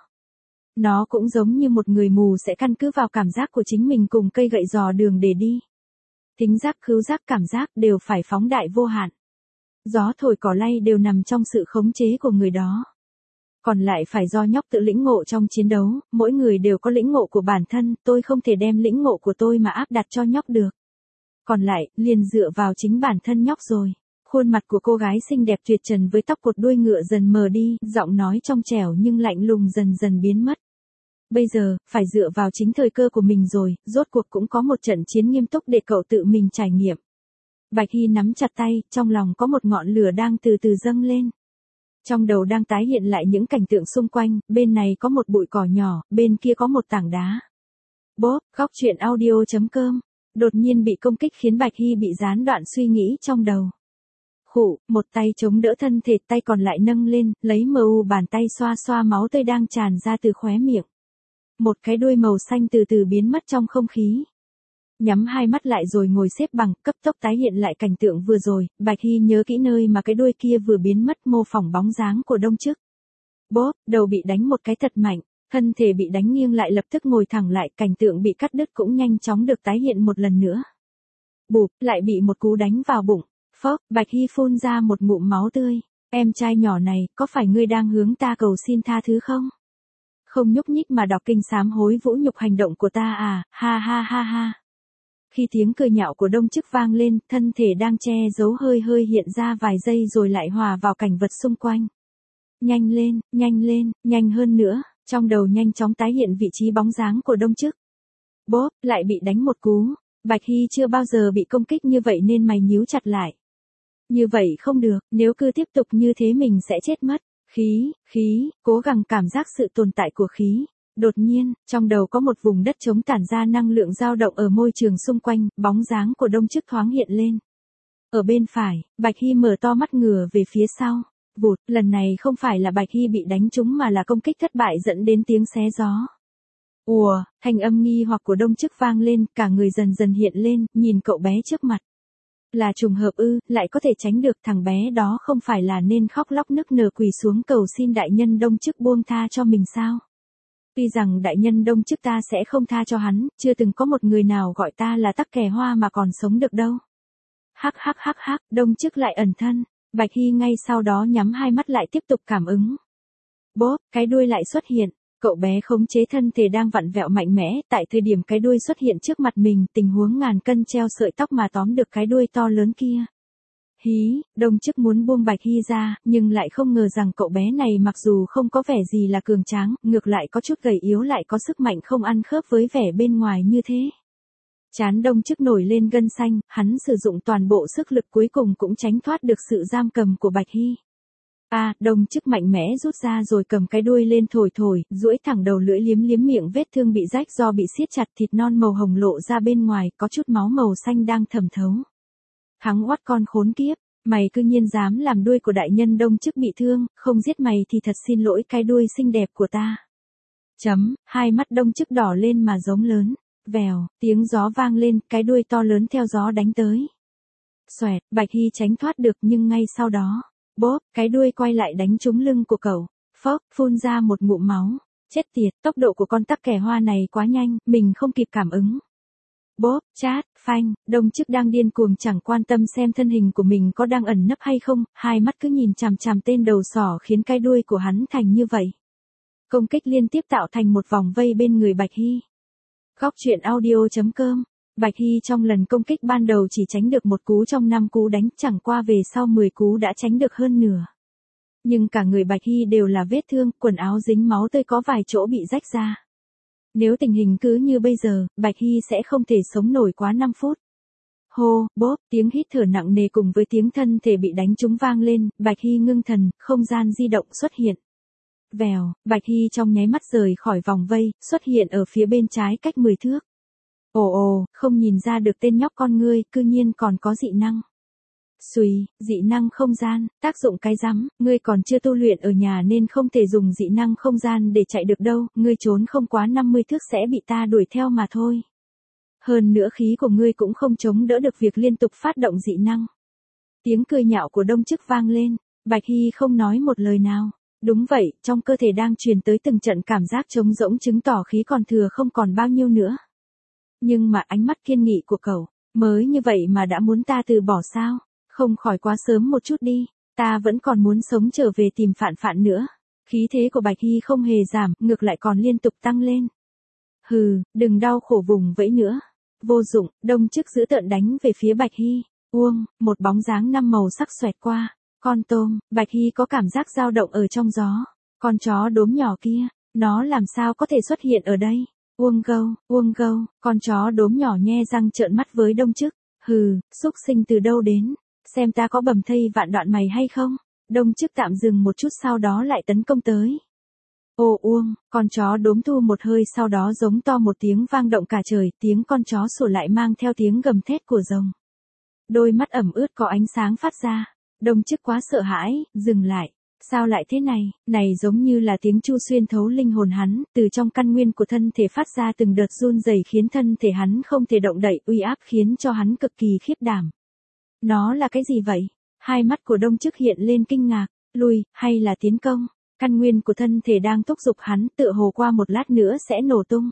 Nó cũng giống như một người mù sẽ căn cứ vào cảm giác của chính mình cùng cây gậy dò đường để đi. Thính giác, khứu giác, cảm giác đều phải phóng đại vô hạn. Gió thổi cỏ lay đều nằm trong sự khống chế của người đó. Còn lại phải do nhóc tự lĩnh ngộ trong chiến đấu, mỗi người đều có lĩnh ngộ của bản thân, tôi không thể đem lĩnh ngộ của tôi mà áp đặt cho nhóc được. Còn lại, liền dựa vào chính bản thân nhóc rồi. Khuôn mặt của cô gái xinh đẹp tuyệt trần với tóc cột đuôi ngựa dần mờ đi, giọng nói trong trẻo nhưng lạnh lùng dần dần biến mất. Bây giờ, phải dựa vào chính thời cơ của mình rồi, rốt cuộc cũng có một trận chiến nghiêm túc để cậu tự mình trải nghiệm. Bạch Hy nắm chặt tay, trong lòng có một ngọn lửa đang từ từ dâng lên. Trong đầu đang tái hiện lại những cảnh tượng xung quanh, bên này có một bụi cỏ nhỏ, bên kia có một tảng đá. Bốp, góc truyện audio.com. Đột nhiên bị công kích khiến Bạch Hy bị gián đoạn suy nghĩ trong đầu. Khụ, một tay chống đỡ thân thể, tay còn lại nâng lên, lấy bàn tay xoa xoa máu tươi đang tràn ra từ khóe miệng. Một cái đuôi màu xanh từ từ biến mất trong không khí. Nhắm hai mắt lại rồi ngồi xếp bằng, cấp tốc tái hiện lại cảnh tượng vừa rồi, Bạch Hy nhớ kỹ nơi mà cái đuôi kia vừa biến mất, mô phỏng bóng dáng của Đông Chức. Bốp, đầu bị đánh một cái thật mạnh, thân thể bị đánh nghiêng lại lập tức ngồi thẳng lại, cảnh tượng bị cắt đứt cũng nhanh chóng được tái hiện một lần nữa. Bụp, lại bị một cú đánh vào bụng. Phốc, Bạch Hy phun ra một ngụm máu tươi. Em trai nhỏ này, có phải ngươi đang hướng ta cầu xin tha thứ không? Không nhúc nhích mà đọc kinh sám hối vũ nhục hành động của ta à, ha ha ha ha. Khi tiếng cười nhạo của Đông Chức vang lên, thân thể đang che giấu hơi hiện ra vài giây rồi lại hòa vào cảnh vật xung quanh. Nhanh lên, nhanh hơn nữa, trong đầu nhanh chóng tái hiện vị trí bóng dáng của Đông Chức. Bốp, lại bị đánh một cú. Bạch Hy chưa bao giờ bị công kích như vậy nên mày nhíu chặt lại. Như vậy không được, nếu cứ tiếp tục như thế mình sẽ chết mất. Khí, cố gắng cảm giác sự tồn tại của khí. Đột nhiên, trong đầu có một vùng đất trống tản ra năng lượng dao động ở môi trường xung quanh, bóng dáng của Đông Chức thoáng hiện lên. Ở bên phải, Bạch Hy mở to mắt ngửa về phía sau. Vụt, lần này không phải là Bạch Hy bị đánh trúng mà là công kích thất bại dẫn đến tiếng xé gió. Ùa, thanh âm nghi hoặc của Đông Chức vang lên, cả người dần dần hiện lên, nhìn cậu bé trước mặt. Là trùng hợp ư, lại có thể tránh được, thằng bé đó không phải là nên khóc lóc nức nở quỳ xuống cầu xin đại nhân Đông Chức buông tha cho mình sao? Tuy rằng đại nhân Đông Chức ta sẽ không tha cho hắn, chưa từng có một người nào gọi ta là tắc kè hoa mà còn sống được đâu. Hắc, Đông Chức lại ẩn thân, Bạch Hy ngay sau đó nhắm hai mắt lại tiếp tục cảm ứng. Bốp, cái đuôi lại xuất hiện, Cậu bé khống chế thân thể đang vặn vẹo mạnh mẽ, tại thời điểm cái đuôi xuất hiện trước mặt mình, tình huống ngàn cân treo sợi tóc mà tóm được cái đuôi to lớn kia. Hí, Đông Chức muốn buông Bạch Hy ra, nhưng lại không ngờ rằng cậu bé này mặc dù không có vẻ gì là cường tráng, ngược lại có chút gầy yếu lại có sức mạnh không ăn khớp với vẻ bên ngoài như thế. Trán Đông Chức nổi lên gân xanh, hắn sử dụng toàn bộ sức lực cuối cùng cũng tránh thoát được sự giam cầm của Bạch Hy. Đông Chức mạnh mẽ rút ra rồi cầm cái đuôi lên thổi thổi, duỗi thẳng đầu lưỡi liếm liếm miệng vết thương bị rách do bị siết chặt, thịt non màu hồng lộ ra bên ngoài, có chút máu màu xanh đang thẩm thấu. Thắng oắt con khốn kiếp, mày cư nhiên dám làm đuôi của đại nhân Đông Chức bị thương, không giết mày thì thật xin lỗi cái đuôi xinh đẹp của ta. Hai mắt Đông Chức đỏ lên mà giống lớn. Vèo, tiếng gió vang lên, cái đuôi to lớn theo gió đánh tới. Xoẹt, Bạch Hy tránh thoát được nhưng ngay sau đó, bốp, cái đuôi quay lại đánh trúng lưng của cậu. Phốc, phun ra một ngụm máu. Chết tiệt, tốc độ của con tắc kè hoa này quá nhanh, mình không kịp cảm ứng. Bốp, chát, phanh, Đông Chức đang điên cuồng chẳng quan tâm xem thân hình của mình có đang ẩn nấp hay không, hai mắt cứ nhìn chằm chằm tên đầu sỏ khiến cái đuôi của hắn thành như vậy. Công kích liên tiếp tạo thành một vòng vây bên người Bạch Hy. Góc truyện audio.com. Bạch Hy trong lần công kích ban đầu chỉ tránh được một cú trong 5 cú đánh, chẳng qua về sau 10 cú đã tránh được hơn nửa. Nhưng cả người Bạch Hy đều là vết thương, quần áo dính máu tươi có vài chỗ bị rách ra. Nếu tình hình cứ như bây giờ, Bạch Hy sẽ không thể sống nổi quá 5 phút. Hô, bốp, tiếng hít thở nặng nề cùng với tiếng thân thể bị đánh trúng vang lên, Bạch Hy ngưng thần, không gian di động xuất hiện. Vèo, Bạch Hy trong nháy mắt rời khỏi vòng vây, xuất hiện ở phía bên trái cách 10 thước. Ồ, không nhìn ra được tên nhóc con ngươi, cư nhiên còn có dị năng. Xùi, dị năng không gian, tác dụng cái rắm, ngươi còn chưa tu luyện ở nhà nên không thể dùng dị năng không gian để chạy được đâu, ngươi trốn không quá 50 thước sẽ bị ta đuổi theo mà thôi. Hơn nữa khí của ngươi cũng không chống đỡ được việc liên tục phát động dị năng. Tiếng cười nhạo của Đông Chức vang lên, Bạch Hy không nói một lời nào. Đúng vậy, trong cơ thể đang truyền tới từng trận cảm giác trống rỗng chứng tỏ khí còn thừa không còn bao nhiêu nữa. Nhưng mà ánh mắt kiên nghị của cậu, mới như vậy mà đã muốn ta từ bỏ sao? Không khỏi quá sớm một chút đi, ta vẫn còn muốn sống trở về tìm Phạn Phạn nữa. Khí thế của Bạch Hy không hề giảm, ngược lại còn liên tục tăng lên. Hừ, đừng đau khổ vùng vẫy nữa. Vô dụng, Đông Chức giữ tợn đánh về phía Bạch Hy. Một bóng dáng 5 màu sắc xoẹt qua. Con tôm, Bạch Hy có cảm giác dao động ở trong gió. Con chó đốm nhỏ kia, nó làm sao có thể xuất hiện ở đây? Uông gâu, con chó đốm nhỏ nhe răng trợn mắt với Đông Chức. Hừ, xúc sinh từ đâu đến? Xem ta có bầm thây vạn đoạn mày hay không? Đông Chức tạm dừng một chút sau đó lại tấn công tới. Con chó đốm thu một hơi sau đó giống to một tiếng vang động cả trời, tiếng con chó sủa lại mang theo tiếng gầm thét của rồng. Đôi mắt ẩm ướt có ánh sáng phát ra. Đông Chức quá sợ hãi, dừng lại. Sao lại thế này? Này giống như là tiếng chu xuyên thấu linh hồn hắn, từ trong căn nguyên của thân thể phát ra từng đợt run rẩy khiến thân thể hắn không thể động đậy, uy áp khiến cho hắn cực kỳ khiếp đảm. Nó là cái gì vậy? Hai mắt của Đông Chức hiện lên kinh ngạc, lui, hay là tiến công? Căn nguyên của thân thể đang thúc giục hắn, tựa hồ qua một lát nữa sẽ nổ tung.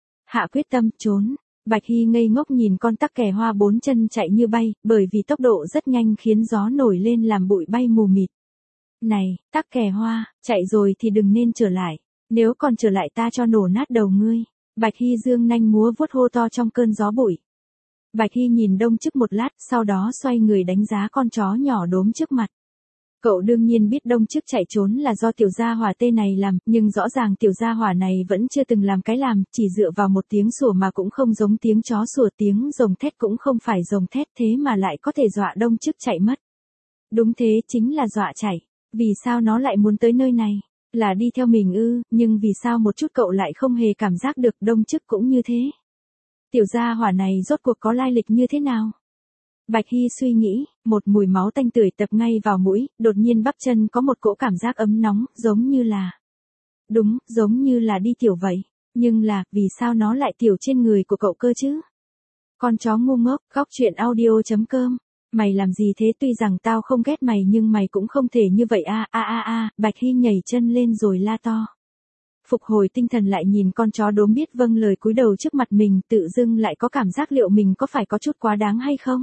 Hạ quyết tâm, trốn. Bạch Hy ngây ngốc nhìn con tắc kè hoa 4 chân chạy như bay, bởi vì tốc độ rất nhanh khiến gió nổi lên làm bụi bay mù mịt. Này, tắc kè hoa, chạy rồi thì đừng nên trở lại. Nếu còn trở lại ta cho nổ nát đầu ngươi. Bạch Hy dương nanh múa vuốt hô to trong cơn gió bụi. Bạch Hy nhìn Đông Chức một lát, sau đó xoay người đánh giá con chó nhỏ đốm trước mặt. Cậu đương nhiên biết Đông Chức chạy trốn là do tiểu gia hỏa tê này làm, nhưng rõ ràng tiểu gia hỏa này vẫn chưa từng làm cái làm, chỉ dựa vào một tiếng sủa mà cũng không giống tiếng chó sủa, tiếng rồng thét cũng không phải rồng thét, thế mà lại có thể dọa Đông Chức chạy mất. Đúng thế, chính là dọa chạy. Vì sao nó lại muốn tới nơi này? Là đi theo mình ư, nhưng vì sao một chút cậu lại không hề cảm giác được Đông Chức cũng như thế? Tiểu gia hỏa này rốt cuộc có lai lịch như thế nào? Bạch Hy suy nghĩ, một mùi máu tanh tưởi tập ngay vào mũi, đột nhiên bắp chân có một cỗ cảm giác ấm nóng, giống như là... Đúng, giống như là đi tiểu vậy. Nhưng là, vì sao nó lại tiểu trên người của cậu cơ chứ? Con chó ngu ngốc, góc truyện audio.com. Mày làm gì thế, tuy rằng tao không ghét mày nhưng mày cũng không thể như vậy Bạch Hy nhảy chân lên rồi la to. Phục hồi tinh thần lại nhìn con chó đốm biết vâng lời cúi đầu trước mặt mình, tự dưng lại có cảm giác liệu mình có phải có chút quá đáng hay không?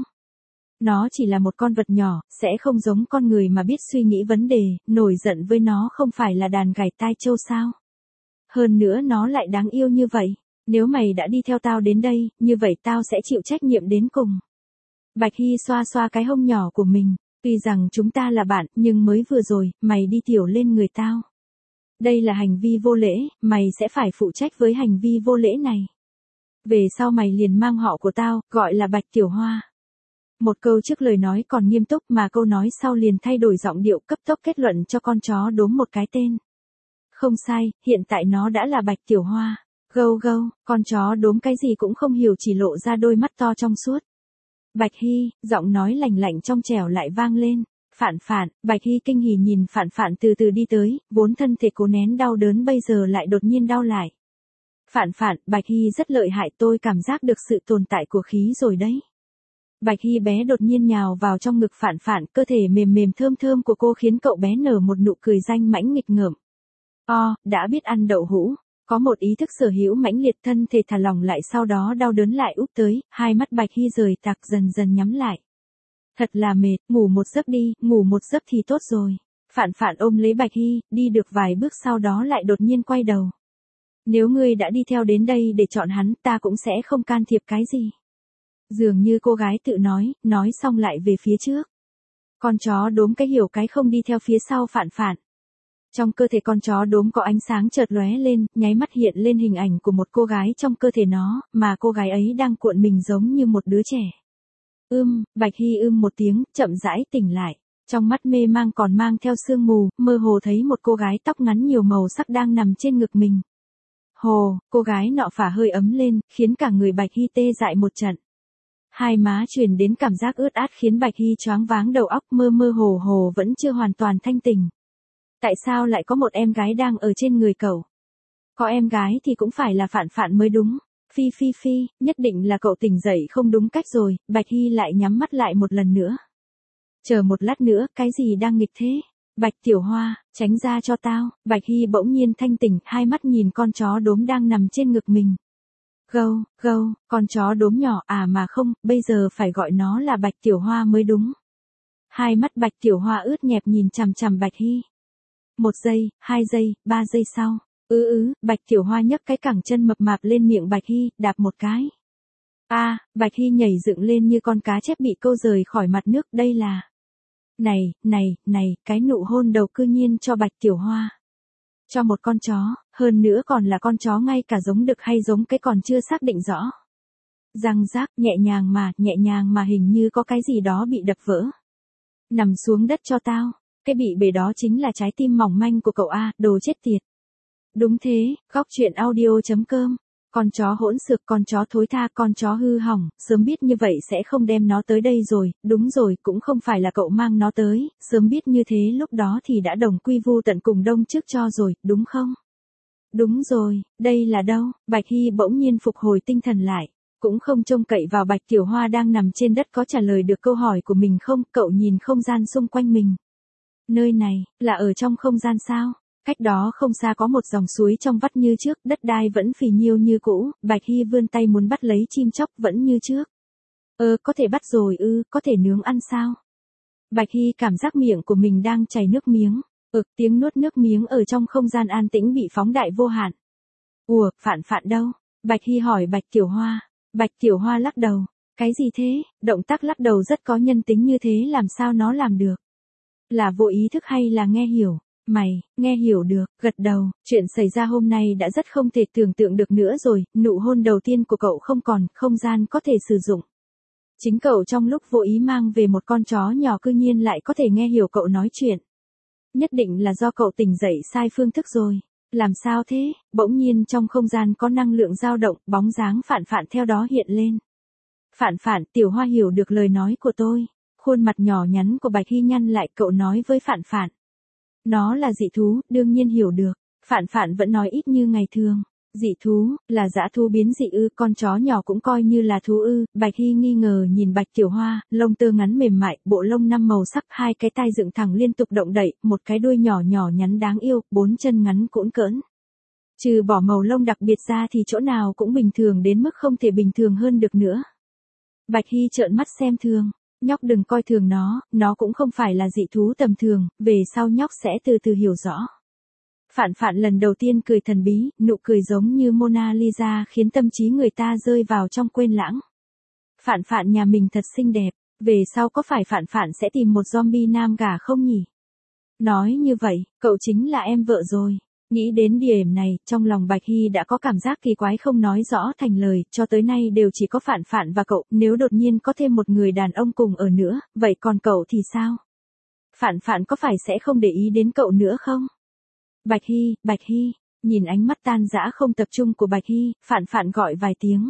Nó chỉ là một con vật nhỏ, sẽ không giống con người mà biết suy nghĩ vấn đề, nổi giận với nó không phải là đàn gảy tai trâu sao? Hơn nữa nó lại đáng yêu như vậy. Nếu mày đã đi theo tao đến đây, như vậy tao sẽ chịu trách nhiệm đến cùng. Bạch Hy xoa xoa cái hông nhỏ của mình. Tuy rằng chúng ta là bạn, nhưng mới vừa rồi, mày đi tiểu lên người tao. Đây là hành vi vô lễ, mày sẽ phải phụ trách với hành vi vô lễ này. Về sau mày liền mang họ của tao, gọi là Bạch Tiểu Hoa. Một câu trước lời nói còn nghiêm túc mà câu nói sau liền thay đổi giọng điệu cấp tốc kết luận cho con chó đốm một cái tên. Không sai, hiện tại nó đã là Bạch Tiểu Hoa. Gâu gâu, con chó đốm cái gì cũng không hiểu chỉ lộ ra đôi mắt to trong suốt. Bạch Hy, giọng nói lành lạnh trong trẻo lại vang lên. Phản Phản, Bạch Hy kinh hỉ nhìn Phản Phản từ từ đi tới, vốn thân thể cố nén đau đớn bây giờ lại đột nhiên đau lại. Phản Phản, Bạch Hy rất lợi hại, tôi cảm giác được sự tồn tại của khí rồi đấy. Bạch Hy bé đột nhiên nhào vào trong ngực Phản Phản, cơ thể mềm mềm thơm thơm của cô khiến cậu bé nở một nụ cười danh mãnh nghịch ngợm. Đã biết ăn đậu hũ. Có một ý thức sở hữu mãnh liệt, thân thể thả lỏng lại, sau đó đau đớn lại úp tới, hai mắt Bạch Hy rời tạc dần dần nhắm lại. Thật là mệt, ngủ một giấc đi, ngủ một giấc thì tốt rồi. Phản Phản ôm lấy Bạch Hy, đi được vài bước sau đó lại đột nhiên quay đầu. Nếu ngươi đã đi theo đến đây để chọn hắn, ta cũng sẽ không can thiệp cái gì. Dường như cô gái tự nói xong lại về phía trước. Con chó đốm cái hiểu cái không đi theo phía sau Phản Phản. Trong cơ thể con chó đốm có ánh sáng chợt lóe lên, nháy mắt hiện lên hình ảnh của một cô gái trong cơ thể nó, mà cô gái ấy đang cuộn mình giống như một đứa trẻ. Bạch Hy một tiếng, chậm rãi tỉnh lại. Trong mắt mê mang còn mang theo sương mù, mơ hồ thấy một cô gái tóc ngắn nhiều màu sắc đang nằm trên ngực mình. Hồ, cô gái nọ phả hơi ấm lên, khiến cả người Bạch Hy tê dại một trận. Hai má truyền đến cảm giác ướt át khiến Bạch Hy choáng váng đầu óc, mơ mơ hồ hồ vẫn chưa hoàn toàn thanh tỉnh. Tại sao lại có một em gái đang ở trên người cậu? Có em gái thì cũng phải là Phản Phản mới đúng. Phi, nhất định là cậu tỉnh dậy không đúng cách rồi. Bạch Hy lại nhắm mắt lại một lần nữa. Chờ một lát nữa, cái gì đang nghịch thế? Bạch Tiểu Hoa, tránh ra cho tao. Bạch Hy bỗng nhiên thanh tỉnh, hai mắt nhìn con chó đốm đang nằm trên ngực mình. Gâu, con chó đốm nhỏ mà không, bây giờ phải gọi nó là Bạch Tiểu Hoa mới đúng. Hai mắt Bạch Tiểu Hoa ướt nhẹp nhìn chằm chằm Bạch Hy. 1 giây, 2 giây, 3 giây sau. Bạch Tiểu Hoa nhấc cái cẳng chân mập mạp lên miệng Bạch Hy, đạp một cái. Bạch Hy nhảy dựng lên như con cá chép bị câu rời khỏi mặt nước, đây là... Này, cái nụ hôn đầu cư nhiên cho Bạch Tiểu Hoa. Cho một con chó, hơn nữa còn là con chó ngay cả giống đực hay giống cái còn chưa xác định rõ. Răng rác, nhẹ nhàng mà hình như có cái gì đó bị đập vỡ. Nằm xuống đất cho tao. Cái bị bể đó chính là trái tim mỏng manh của cậu đồ chết tiệt. Đúng thế, góc chuyện audio.com. Con chó hỗn xược, con chó thối tha, con chó hư hỏng, sớm biết như vậy sẽ không đem nó tới đây rồi, đúng rồi, cũng không phải là cậu mang nó tới, sớm biết như thế lúc đó thì đã đồng quy vu tận cùng đông trước cho rồi, đúng không? Đúng rồi, đây là đâu? Bạch Hy bỗng nhiên phục hồi tinh thần lại, cũng không trông cậy vào Bạch Tiểu Hoa đang nằm trên đất có trả lời được câu hỏi của mình không, cậu nhìn không gian xung quanh mình. Nơi này, là ở trong không gian sao? Cách đó không xa có một dòng suối trong vắt như trước, đất đai vẫn phì nhiêu như cũ, Bạch Hy vươn tay muốn bắt lấy chim chóc vẫn như trước. Có thể bắt rồi có thể nướng ăn sao? Bạch Hy cảm giác miệng của mình đang chảy nước miếng. Tiếng nuốt nước miếng ở trong không gian an tĩnh bị phóng đại vô hạn. Phản Phản đâu? Bạch Hy hỏi Bạch Tiểu Hoa. Bạch Tiểu Hoa lắc đầu. Cái gì thế? Động tác lắc đầu rất có nhân tính như thế làm sao nó làm được? Là vô ý thức hay là nghe hiểu? Mày, nghe hiểu được, gật đầu, chuyện xảy ra hôm nay đã rất không thể tưởng tượng được nữa rồi, nụ hôn đầu tiên của cậu không còn, không gian có thể sử dụng. Chính cậu trong lúc vô ý mang về một con chó nhỏ cư nhiên lại có thể nghe hiểu cậu nói chuyện. Nhất định là do cậu tỉnh dậy sai phương thức rồi. Làm sao thế? Bỗng nhiên trong không gian có năng lượng dao động, bóng dáng Phản Phản theo đó hiện lên. Phản Phản, Tiểu Hoa hiểu được lời nói của tôi. Khuôn mặt nhỏ nhắn của Bạch Hy nhăn lại, cậu nói với Phản Phản. Nó là dị thú, đương nhiên hiểu được. Phản Phản vẫn nói ít như ngày thường. Dị thú, là dã thú biến dị con chó nhỏ cũng coi như là thú Bạch Hy nghi ngờ nhìn Bạch Tiểu Hoa, lông tơ ngắn mềm mại, bộ lông 5 màu sắc, hai cái tai dựng thẳng liên tục động đậy, một cái đuôi nhỏ nhỏ nhắn đáng yêu, 4 chân ngắn cũn cỡn. Trừ bỏ màu lông đặc biệt ra thì chỗ nào cũng bình thường đến mức không thể bình thường hơn được nữa. Bạch Hy trợn mắt xem thường. Nhóc đừng coi thường nó cũng không phải là dị thú tầm thường, về sau nhóc sẽ từ từ hiểu rõ. Phạn Phạn lần đầu tiên cười thần bí, nụ cười giống như Mona Lisa khiến tâm trí người ta rơi vào trong quên lãng. Phạn Phạn nhà mình thật xinh đẹp, về sau có phải Phạn Phạn sẽ tìm một zombie nam gả không nhỉ? Nói như vậy, cậu chính là em vợ rồi. Nghĩ đến điểm này, trong lòng Bạch Hy đã có cảm giác kỳ quái không nói rõ thành lời, cho tới nay đều chỉ có Phạn Phạn và cậu, nếu đột nhiên có thêm một người đàn ông cùng ở nữa, vậy còn cậu thì sao? Phạn Phạn có phải sẽ không để ý đến cậu nữa không? Bạch Hy, nhìn ánh mắt tan dã không tập trung của Bạch Hy, Phạn Phạn gọi vài tiếng.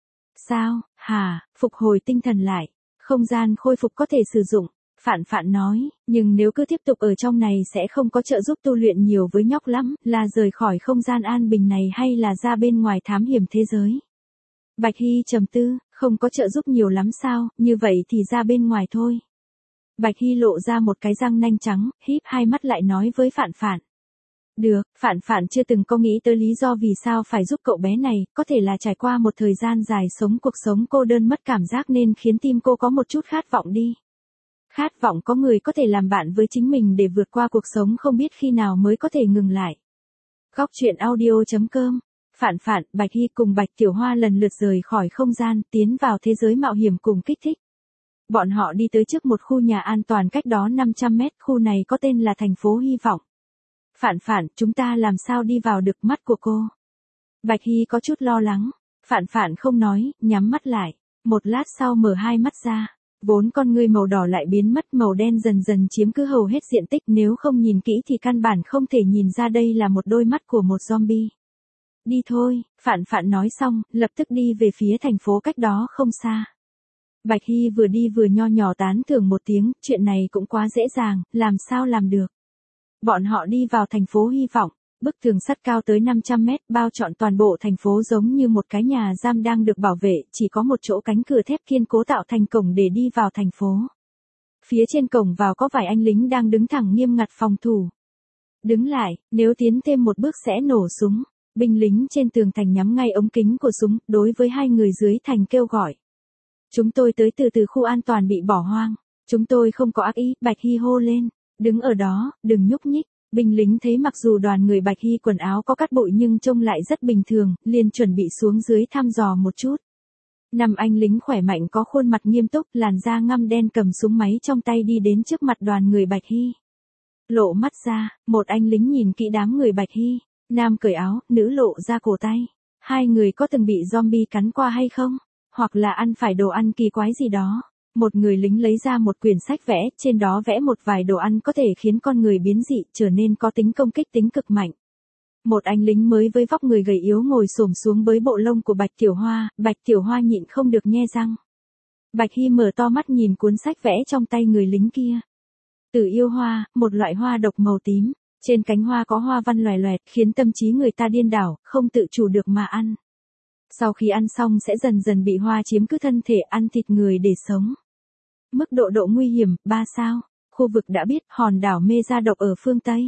Sao, hả, phục hồi tinh thần lại, không gian khôi phục có thể sử dụng. Phạn Phạn nói, nhưng nếu cứ tiếp tục ở trong này sẽ không có trợ giúp tu luyện nhiều với nhóc lắm, là rời khỏi không gian an bình này hay là ra bên ngoài thám hiểm thế giới. Bạch Hy trầm tư, không có trợ giúp nhiều lắm sao, như vậy thì ra bên ngoài thôi. Bạch Hy lộ ra một cái răng nanh trắng, híp hai mắt lại nói với Phạn Phạn. Được, Phạn Phạn chưa từng có nghĩ tới lý do vì sao phải giúp cậu bé này, có thể là trải qua một thời gian dài sống cuộc sống cô đơn mất cảm giác nên khiến tim cô có một chút khát vọng đi. Khát vọng có người có thể làm bạn với chính mình để vượt qua cuộc sống không biết khi nào mới có thể ngừng lại. Góc truyện audio.com. Phạn Phạn, Bạch Hy cùng Bạch Tiểu Hoa lần lượt rời khỏi không gian, tiến vào thế giới mạo hiểm cùng kích thích. Bọn họ đi tới trước một khu nhà an toàn cách đó 500 mét, khu này có tên là thành phố hy vọng. Phạn Phạn, chúng ta làm sao đi vào được mắt của cô? Bạch Hy có chút lo lắng. Phạn Phạn không nói, nhắm mắt lại. Một lát sau mở hai mắt ra. Vốn con ngươi màu đỏ lại biến mất, màu đen dần dần chiếm cứ hầu hết diện tích, nếu không nhìn kỹ thì căn bản không thể nhìn ra đây là một đôi mắt của một zombie. Đi thôi, Phạn Phạn nói xong, lập tức đi về phía thành phố cách đó không xa. Bạch Hy vừa đi vừa nho nhỏ tán thưởng một tiếng, chuyện này cũng quá dễ dàng, làm sao làm được. Bọn họ đi vào thành phố hy vọng, bức tường sắt cao tới 500 mét bao trọn toàn bộ thành phố giống như một cái nhà giam đang được bảo vệ, chỉ có một chỗ cánh cửa thép kiên cố tạo thành cổng để đi vào thành phố. Phía trên cổng vào có vài anh lính đang đứng thẳng nghiêm ngặt phòng thủ. Đứng lại, nếu tiến thêm một bước sẽ nổ súng. Binh lính trên tường thành nhắm ngay ống kính của súng, đối với hai người dưới thành kêu gọi. Chúng tôi tới từ khu an toàn bị bỏ hoang. Chúng tôi không có ác ý, Bạch Hy hô lên. Đứng ở đó, đừng nhúc nhích. Binh lính thấy mặc dù đoàn người Bạch Hy quần áo có cát bụi nhưng trông lại rất bình thường, liền chuẩn bị xuống dưới thăm dò một chút. 5 anh lính khỏe mạnh có khuôn mặt nghiêm túc, làn da ngăm đen cầm súng máy trong tay đi đến trước mặt đoàn người Bạch Hy. Lộ mắt ra, một anh lính nhìn kỹ đám người Bạch Hy, nam cởi áo, nữ lộ ra cổ tay. Hai người có từng bị zombie cắn qua hay không? Hoặc là ăn phải đồ ăn kỳ quái gì đó? Một người lính lấy ra một quyển sách vẽ, trên đó vẽ một vài đồ ăn có thể khiến con người biến dị, trở nên có tính công kích tính cực mạnh. Một anh lính mới với vóc người gầy yếu ngồi xổm xuống với bộ lông của Bạch Tiểu Hoa nhịn không được nhe răng. Bạch Hy mở to mắt nhìn cuốn sách vẽ trong tay người lính kia. Tử yêu hoa, một loại hoa độc màu tím, trên cánh hoa có hoa văn loè loẹt, khiến tâm trí người ta điên đảo, không tự chủ được mà ăn. Sau khi ăn xong sẽ dần dần bị hoa chiếm cứ thân thể, ăn thịt người để sống. Mức độ nguy hiểm, 3 sao. Khu vực đã biết, hòn đảo mê gia độc ở phương Tây.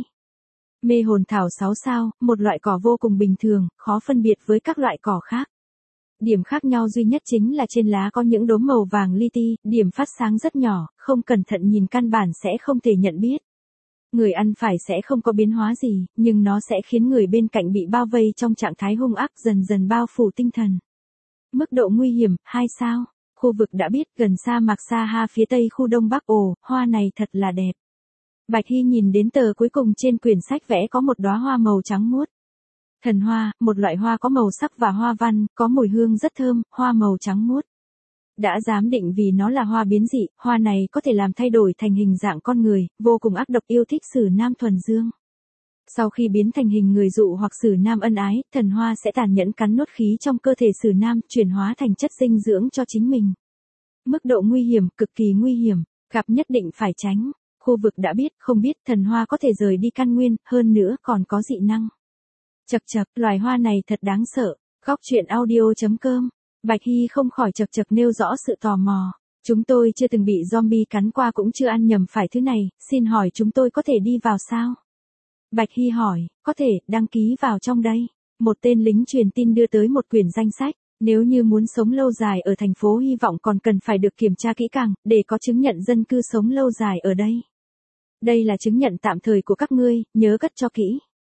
Mê hồn thảo 6 sao, một loại cỏ vô cùng bình thường, khó phân biệt với các loại cỏ khác. Điểm khác nhau duy nhất chính là trên lá có những đốm màu vàng li ti, điểm phát sáng rất nhỏ, không cẩn thận nhìn căn bản sẽ không thể nhận biết. Người ăn phải sẽ không có biến hóa gì, nhưng nó sẽ khiến người bên cạnh bị bao vây trong trạng thái hung ác dần dần bao phủ tinh thần. Mức độ nguy hiểm, 2 sao. Khu vực đã biết, gần sa mạc Saha phía tây khu đông bắc. Ồ, hoa này thật là đẹp. Bạch Hy nhìn đến tờ cuối cùng trên quyển sách vẽ có một đóa hoa màu trắng muốt. Thần hoa, một loại hoa có màu sắc và hoa văn, có mùi hương rất thơm, hoa màu trắng muốt. Đã giám định vì nó là hoa biến dị, hoa này có thể làm thay đổi thành hình dạng con người, vô cùng ác độc, yêu thích sử nam thuần dương. Sau khi biến thành hình người dụ hoặc sử nam ân ái, thần hoa sẽ tàn nhẫn cắn nuốt khí trong cơ thể sử nam, chuyển hóa thành chất dinh dưỡng cho chính mình. Mức độ nguy hiểm, cực kỳ nguy hiểm, gặp nhất định phải tránh. Khu vực đã biết, không biết, thần hoa có thể rời đi căn nguyên, hơn nữa còn có dị năng. Chậc chậc, loài hoa này thật đáng sợ. Góc truyện audio.com. Bạch Hy không khỏi chậc chậc nêu rõ sự tò mò. Chúng tôi chưa từng bị zombie cắn qua cũng chưa ăn nhầm phải thứ này, xin hỏi chúng tôi có thể đi vào sao? Bạch Hy hỏi, có thể, đăng ký vào trong đây. Một tên lính truyền tin đưa tới một quyển danh sách. Nếu như muốn sống lâu dài ở thành phố hy vọng còn cần phải được kiểm tra kỹ càng, để có chứng nhận dân cư sống lâu dài ở đây. Đây là chứng nhận tạm thời của các ngươi, nhớ cất cho kỹ.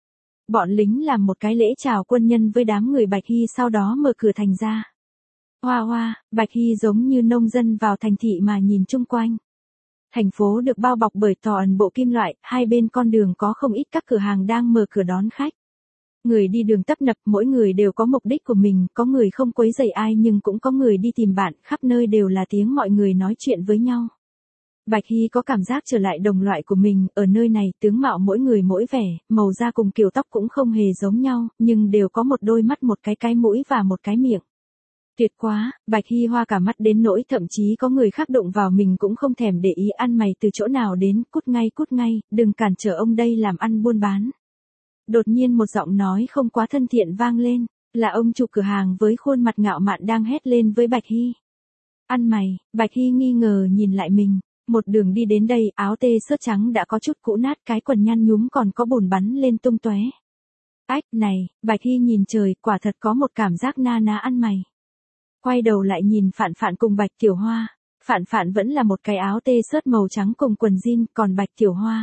Bọn lính làm một cái lễ chào quân nhân với đám người Bạch Hy sau đó mở cửa thành ra. Hoa hoa, Bạch Hy giống như nông dân vào thành thị mà nhìn chung quanh. Thành phố được bao bọc bởi toàn bộ kim loại, hai bên con đường có không ít các cửa hàng đang mở cửa đón khách. Người đi đường tấp nập, mỗi người đều có mục đích của mình, có người không quấy rầy ai nhưng cũng có người đi tìm bạn, khắp nơi đều là tiếng mọi người nói chuyện với nhau. Bạch Hy có cảm giác trở lại đồng loại của mình, ở nơi này tướng mạo mỗi người mỗi vẻ, màu da cùng kiểu tóc cũng không hề giống nhau, nhưng đều có một đôi mắt, một cái mũi và một cái miệng. Tuyệt quá, Bạch Hy hoa cả mắt đến nỗi thậm chí có người khác đụng vào mình cũng không thèm để ý. Ăn mày từ chỗ nào đến, cút ngay, đừng cản trở ông đây làm ăn buôn bán. Đột nhiên một giọng nói không quá thân thiện vang lên, là ông chủ cửa hàng với khuôn mặt ngạo mạn đang hét lên với Bạch Hy. Ăn mày, Bạch Hy nghi ngờ nhìn lại mình, một đường đi đến đây, áo t-shirt trắng đã có chút cũ nát, cái quần nhăn nhúm còn có bùn bắn lên tung tóe. Ách này, Bạch Hy nhìn trời, quả thật có một cảm giác na ná ăn mày. Quay đầu lại nhìn Phạn Phạn cùng Bạch Tiểu Hoa, Phạn Phạn vẫn là một cái áo t-shirt màu trắng cùng quần jean, còn Bạch Tiểu Hoa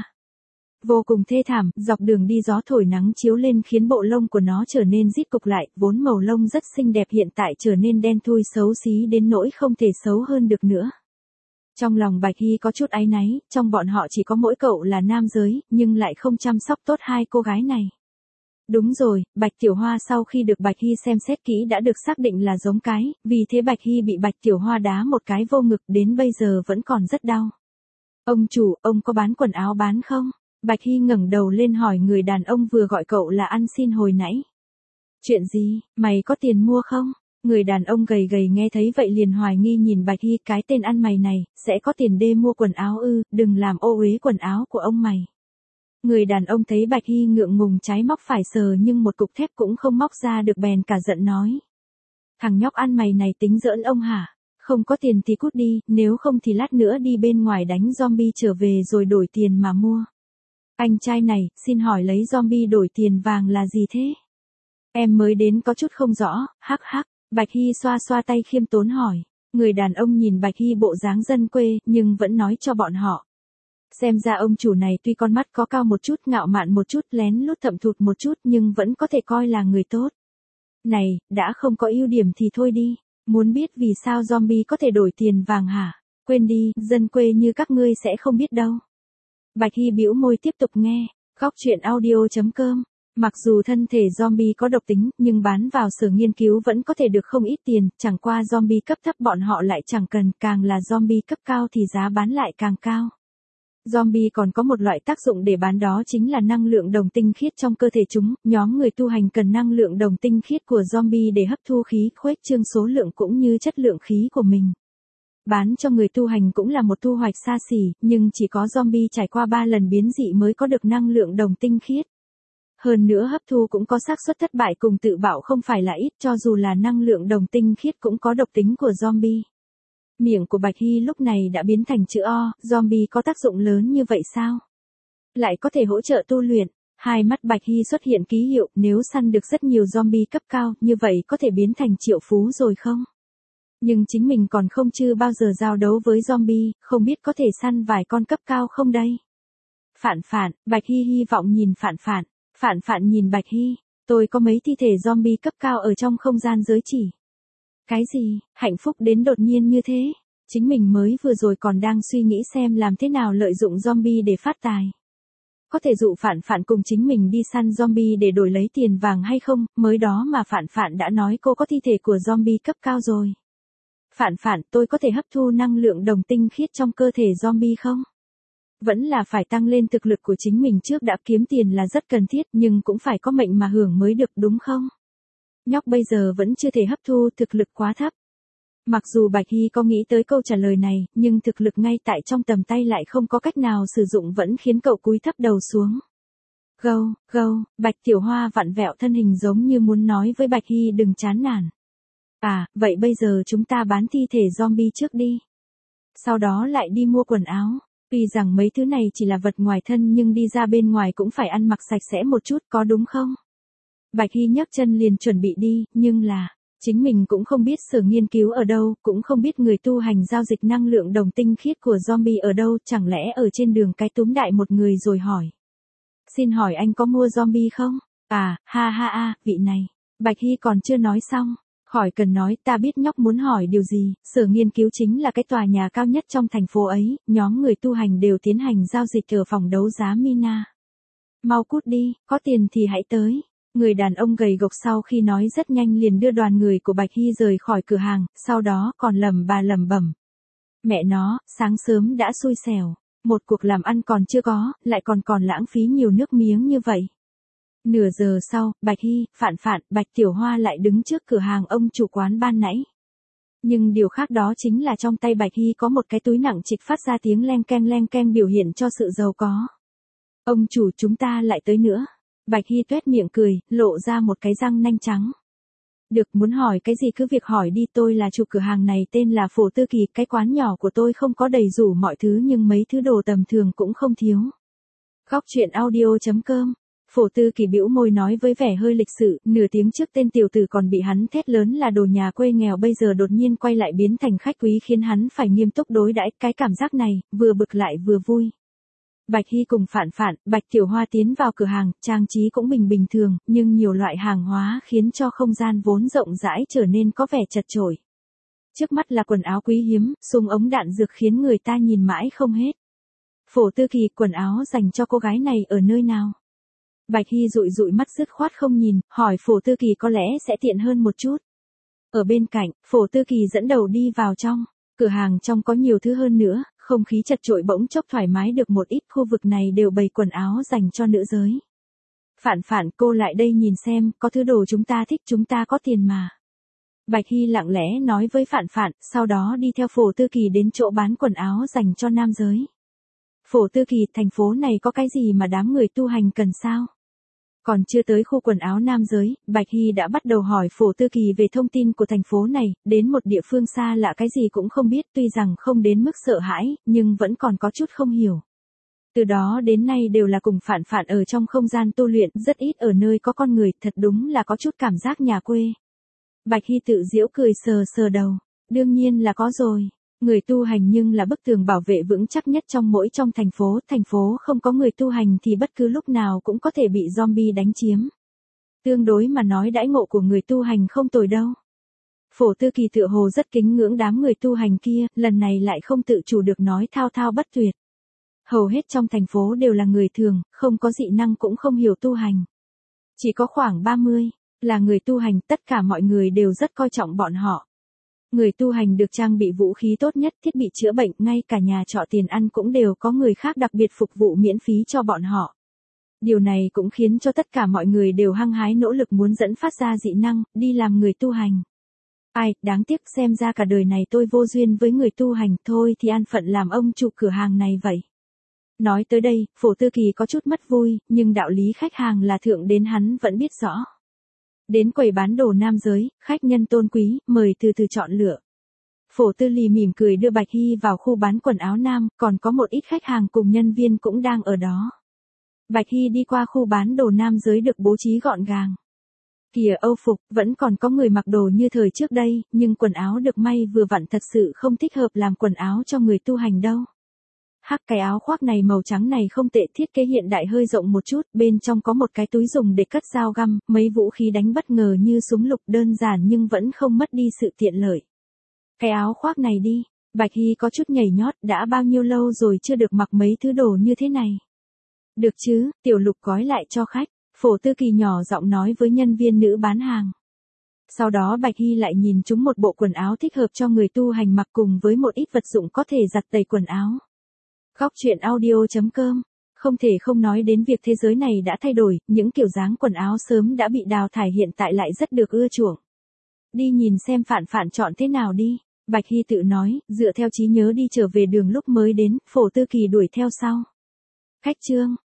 vô cùng thê thảm, dọc đường đi gió thổi nắng chiếu lên khiến bộ lông của nó trở nên rít cục lại, vốn màu lông rất xinh đẹp hiện tại trở nên đen thui xấu xí đến nỗi không thể xấu hơn được nữa. Trong lòng Bạch Hy có chút áy náy, trong bọn họ chỉ có mỗi cậu là nam giới, nhưng lại không chăm sóc tốt hai cô gái này. Đúng rồi, Bạch Tiểu Hoa sau khi được Bạch Hy xem xét kỹ đã được xác định là giống cái, vì thế Bạch Hy bị Bạch Tiểu Hoa đá một cái vô ngực đến bây giờ vẫn còn rất đau. Ông chủ, ông có bán quần áo bán không? Bạch Hy ngẩng đầu lên hỏi người đàn ông vừa gọi cậu là ăn xin hồi nãy. Chuyện gì, mày có tiền mua không? Người đàn ông gầy gầy nghe thấy vậy liền hoài nghi nhìn Bạch Hy, cái tên ăn mày này, sẽ có tiền đê mua quần áo ư, đừng làm ô uế quần áo của ông mày. Người đàn ông thấy Bạch Hy ngượng ngùng trái móc phải sờ nhưng một cục thép cũng không móc ra được bèn cả giận nói. Thằng nhóc ăn mày này tính giỡn ông hả? Không có tiền thì cút đi, nếu không thì lát nữa đi bên ngoài đánh zombie trở về rồi đổi tiền mà mua. Anh trai này, xin hỏi lấy zombie đổi tiền vàng là gì thế? Em mới đến có chút không rõ, hắc hắc. Bạch Hy xoa xoa tay khiêm tốn hỏi. Người đàn ông nhìn Bạch Hy bộ dáng dân quê nhưng vẫn nói cho bọn họ. Xem ra ông chủ này tuy con mắt có cao một chút, ngạo mạn một chút, lén lút thậm thụt một chút nhưng vẫn có thể coi là người tốt. Này, đã không có ưu điểm thì thôi đi. Muốn biết vì sao zombie có thể đổi tiền vàng hả? Quên đi, dân quê như các ngươi sẽ không biết đâu. Bạch Hy bĩu môi tiếp tục nghe. Góc truyện audio.com. Mặc dù thân thể zombie có độc tính, nhưng bán vào sở nghiên cứu vẫn có thể được không ít tiền, chẳng qua zombie cấp thấp bọn họ lại chẳng cần, càng là zombie cấp cao thì giá bán lại càng cao. Zombie còn có một loại tác dụng để bán đó chính là năng lượng đồng tinh khiết trong cơ thể chúng, nhóm người tu hành cần năng lượng đồng tinh khiết của zombie để hấp thu khí, khuếch trương số lượng cũng như chất lượng khí của mình. Bán cho người tu hành cũng là một thu hoạch xa xỉ, nhưng chỉ có zombie trải qua 3 lần biến dị mới có được năng lượng đồng tinh khiết. Hơn nữa hấp thu cũng có xác suất thất bại cùng tự bạo không phải là ít, cho dù là năng lượng đồng tinh khiết cũng có độc tính của zombie. Miệng của Bạch Hy lúc này đã biến thành chữ O, zombie có tác dụng lớn như vậy sao? Lại có thể hỗ trợ tu luyện. Hai mắt Bạch Hy xuất hiện ký hiệu, nếu săn được rất nhiều zombie cấp cao, như vậy có thể biến thành triệu phú rồi không? Nhưng chính mình còn không chưa bao giờ giao đấu với zombie, không biết có thể săn vài con cấp cao không đây? Phạn Phạn, Bạch Hy hy vọng nhìn Phạn Phạn. Phạn Phạn nhìn Bạch Hy, tôi có mấy thi thể zombie cấp cao ở trong không gian giới chỉ. Cái gì, hạnh phúc đến đột nhiên như thế? Chính mình mới vừa rồi còn đang suy nghĩ xem làm thế nào lợi dụng zombie để phát tài. Có thể dụ Phạn Phạn cùng chính mình đi săn zombie để đổi lấy tiền vàng hay không, mới đó mà Phạn Phạn đã nói cô có thi thể của zombie cấp cao rồi. Phạn Phạn, tôi có thể hấp thu năng lượng đồng tinh khiết trong cơ thể zombie không? Vẫn là phải tăng lên thực lực của chính mình trước đã, kiếm tiền là rất cần thiết nhưng cũng phải có mệnh mà hưởng mới được đúng không? Nhóc bây giờ vẫn chưa thể hấp thu, thực lực quá thấp. Mặc dù Bạch Hy có nghĩ tới câu trả lời này, nhưng thực lực ngay tại trong tầm tay lại không có cách nào sử dụng vẫn khiến cậu cúi thấp đầu xuống. Gâu, gâu, Bạch Tiểu Hoa vặn vẹo thân hình giống như muốn nói với Bạch Hy đừng chán nản. À, vậy bây giờ chúng ta bán thi thể zombie trước đi. Sau đó lại đi mua quần áo. Tuy rằng mấy thứ này chỉ là vật ngoài thân nhưng đi ra bên ngoài cũng phải ăn mặc sạch sẽ một chút có đúng không? Bạch Hy nhấc chân liền chuẩn bị đi, nhưng là, chính mình cũng không biết sở nghiên cứu ở đâu, cũng không biết người tu hành giao dịch năng lượng đồng tinh khiết của zombie ở đâu, chẳng lẽ ở trên đường cái túm đại một người rồi hỏi. Xin hỏi anh có mua zombie không? À, ha ha a, vị này. Bạch Hy còn chưa nói xong. Khỏi cần nói, ta biết nhóc muốn hỏi điều gì, sở nghiên cứu chính là cái tòa nhà cao nhất trong thành phố ấy, nhóm người tu hành đều tiến hành giao dịch ở phòng đấu giá Mina. Mau cút đi, có tiền thì hãy tới. Người đàn ông gầy gộc sau khi nói rất nhanh liền đưa đoàn người của Bạch Hy rời khỏi cửa hàng, sau đó còn lẩm bẩm. Mẹ nó, sáng sớm đã xui xẻo, một cuộc làm ăn còn chưa có, lại còn lãng phí nhiều nước miếng như vậy. Nửa giờ sau, Bạch Hy, Phạn, Bạch Tiểu Hoa lại đứng trước cửa hàng ông chủ quán ban nãy. Nhưng điều khác đó chính là trong tay Bạch Hy có một cái túi nặng trịch phát ra tiếng leng keng biểu hiện cho sự giàu có. Ông chủ, chúng ta lại tới nữa. Bạch Hy tuét miệng cười, lộ ra một cái răng nanh trắng. Được, muốn hỏi cái gì cứ việc hỏi đi, tôi là chủ cửa hàng này, tên là Phổ Tư Kỳ, cái quán nhỏ của tôi không có đầy đủ mọi thứ nhưng mấy thứ đồ tầm thường cũng không thiếu. Góc truyện audio.com. Phổ Tư Kỳ bĩu môi nói với vẻ hơi lịch sự, nửa tiếng trước tên tiểu tử còn bị hắn thét lớn là đồ nhà quê nghèo, bây giờ đột nhiên quay lại biến thành khách quý khiến hắn phải nghiêm túc đối đãi, cái cảm giác này, vừa bực lại vừa vui. Bạch Hy cùng Phạn, Bạch Tiểu Hoa tiến vào cửa hàng, trang trí cũng bình thường, nhưng nhiều loại hàng hóa khiến cho không gian vốn rộng rãi trở nên có vẻ chật chội. Trước mắt là quần áo quý hiếm, súng ống đạn dược khiến người ta nhìn mãi không hết. Phổ Tư Kỳ, quần áo dành cho cô gái này ở nơi nào? Bạch Hy dụi mắt dứt khoát không nhìn, hỏi Phổ Tư Kỳ có lẽ sẽ tiện hơn một chút. Ở bên cạnh, Phổ Tư Kỳ dẫn đầu đi vào trong. Cửa hàng trong có nhiều thứ hơn nữa, không khí chật chội bỗng chốc thoải mái được một ít, khu vực này đều bày quần áo dành cho nữ giới. Phạn, cô lại đây nhìn xem, có thứ đồ chúng ta thích, chúng ta có tiền mà. Bạch Hy lặng lẽ nói với Phạn, sau đó đi theo Phổ Tư Kỳ đến chỗ bán quần áo dành cho nam giới. Phổ Tư Kỳ, thành phố này có cái gì mà đám người tu hành cần sao? Còn chưa tới khu quần áo nam giới, Bạch Hy đã bắt đầu hỏi Phổ Tư Kỳ về thông tin của thành phố này, đến một địa phương xa lạ cái gì cũng không biết, tuy rằng không đến mức sợ hãi, nhưng vẫn còn có chút không hiểu. Từ đó đến nay đều là cùng Phạn ở trong không gian tu luyện, rất ít ở nơi có con người, thật đúng là có chút cảm giác nhà quê. Bạch Hy tự giễu cười sờ đầu, đương nhiên là có rồi. Người tu hành nhưng là bức tường bảo vệ vững chắc nhất trong thành phố không có người tu hành thì bất cứ lúc nào cũng có thể bị zombie đánh chiếm. Tương đối mà nói đãi ngộ của người tu hành không tồi đâu. Phổ Tư Kỳ tựa hồ rất kính ngưỡng đám người tu hành kia, lần này lại không tự chủ được nói thao bất tuyệt. Hầu hết trong thành phố đều là người thường, không có dị năng cũng không hiểu tu hành. Chỉ có khoảng 30 là người tu hành, tất cả mọi người đều rất coi trọng bọn họ. Người tu hành được trang bị vũ khí tốt nhất, thiết bị chữa bệnh, ngay cả nhà trọ tiền ăn cũng đều có người khác đặc biệt phục vụ miễn phí cho bọn họ. Điều này cũng khiến cho tất cả mọi người đều hăng hái nỗ lực muốn dẫn phát ra dị năng, đi làm người tu hành. Ai, đáng tiếc, xem ra cả đời này tôi vô duyên với người tu hành, thôi thì an phận làm ông chủ cửa hàng này vậy. Nói tới đây, Phổ Tư Kỳ có chút mất vui, nhưng đạo lý khách hàng là thượng đến hắn vẫn biết rõ. Đến quầy bán đồ nam giới, khách nhân tôn quý, mời từ từ chọn lựa. Phổ Tư Lì mỉm cười đưa Bạch Hy vào khu bán quần áo nam, còn có một ít khách hàng cùng nhân viên cũng đang ở đó. Bạch Hy đi qua khu bán đồ nam giới được bố trí gọn gàng. Kìa Âu phục, vẫn còn có người mặc đồ như thời trước đây, nhưng quần áo được may vừa vặn thật sự không thích hợp làm quần áo cho người tu hành đâu. Hắc, cái áo khoác này màu trắng này không tệ, thiết kế hiện đại hơi rộng một chút, bên trong có một cái túi dùng để cất dao găm, mấy vũ khí đánh bất ngờ như súng lục, đơn giản nhưng vẫn không mất đi sự tiện lợi. Cái áo khoác này đi, Bạch Hy có chút nhảy nhót, đã bao nhiêu lâu rồi chưa được mặc mấy thứ đồ như thế này. Được chứ, Tiểu Lục gói lại cho khách, Phổ Tư Kỳ nhỏ giọng nói với nhân viên nữ bán hàng. Sau đó Bạch Hy lại nhìn chúng một bộ quần áo thích hợp cho người tu hành mặc cùng với một ít vật dụng có thể giặt tẩy quần áo. Góc truyện audio.com. Không thể không nói đến việc thế giới này đã thay đổi, những kiểu dáng quần áo sớm đã bị đào thải hiện tại lại rất được ưa chuộng. Đi nhìn xem Phạn chọn thế nào đi. Bạch Hy tự nói, dựa theo trí nhớ đi trở về đường lúc mới đến, Phổ Tư Kỳ đuổi theo sau. Khách trương,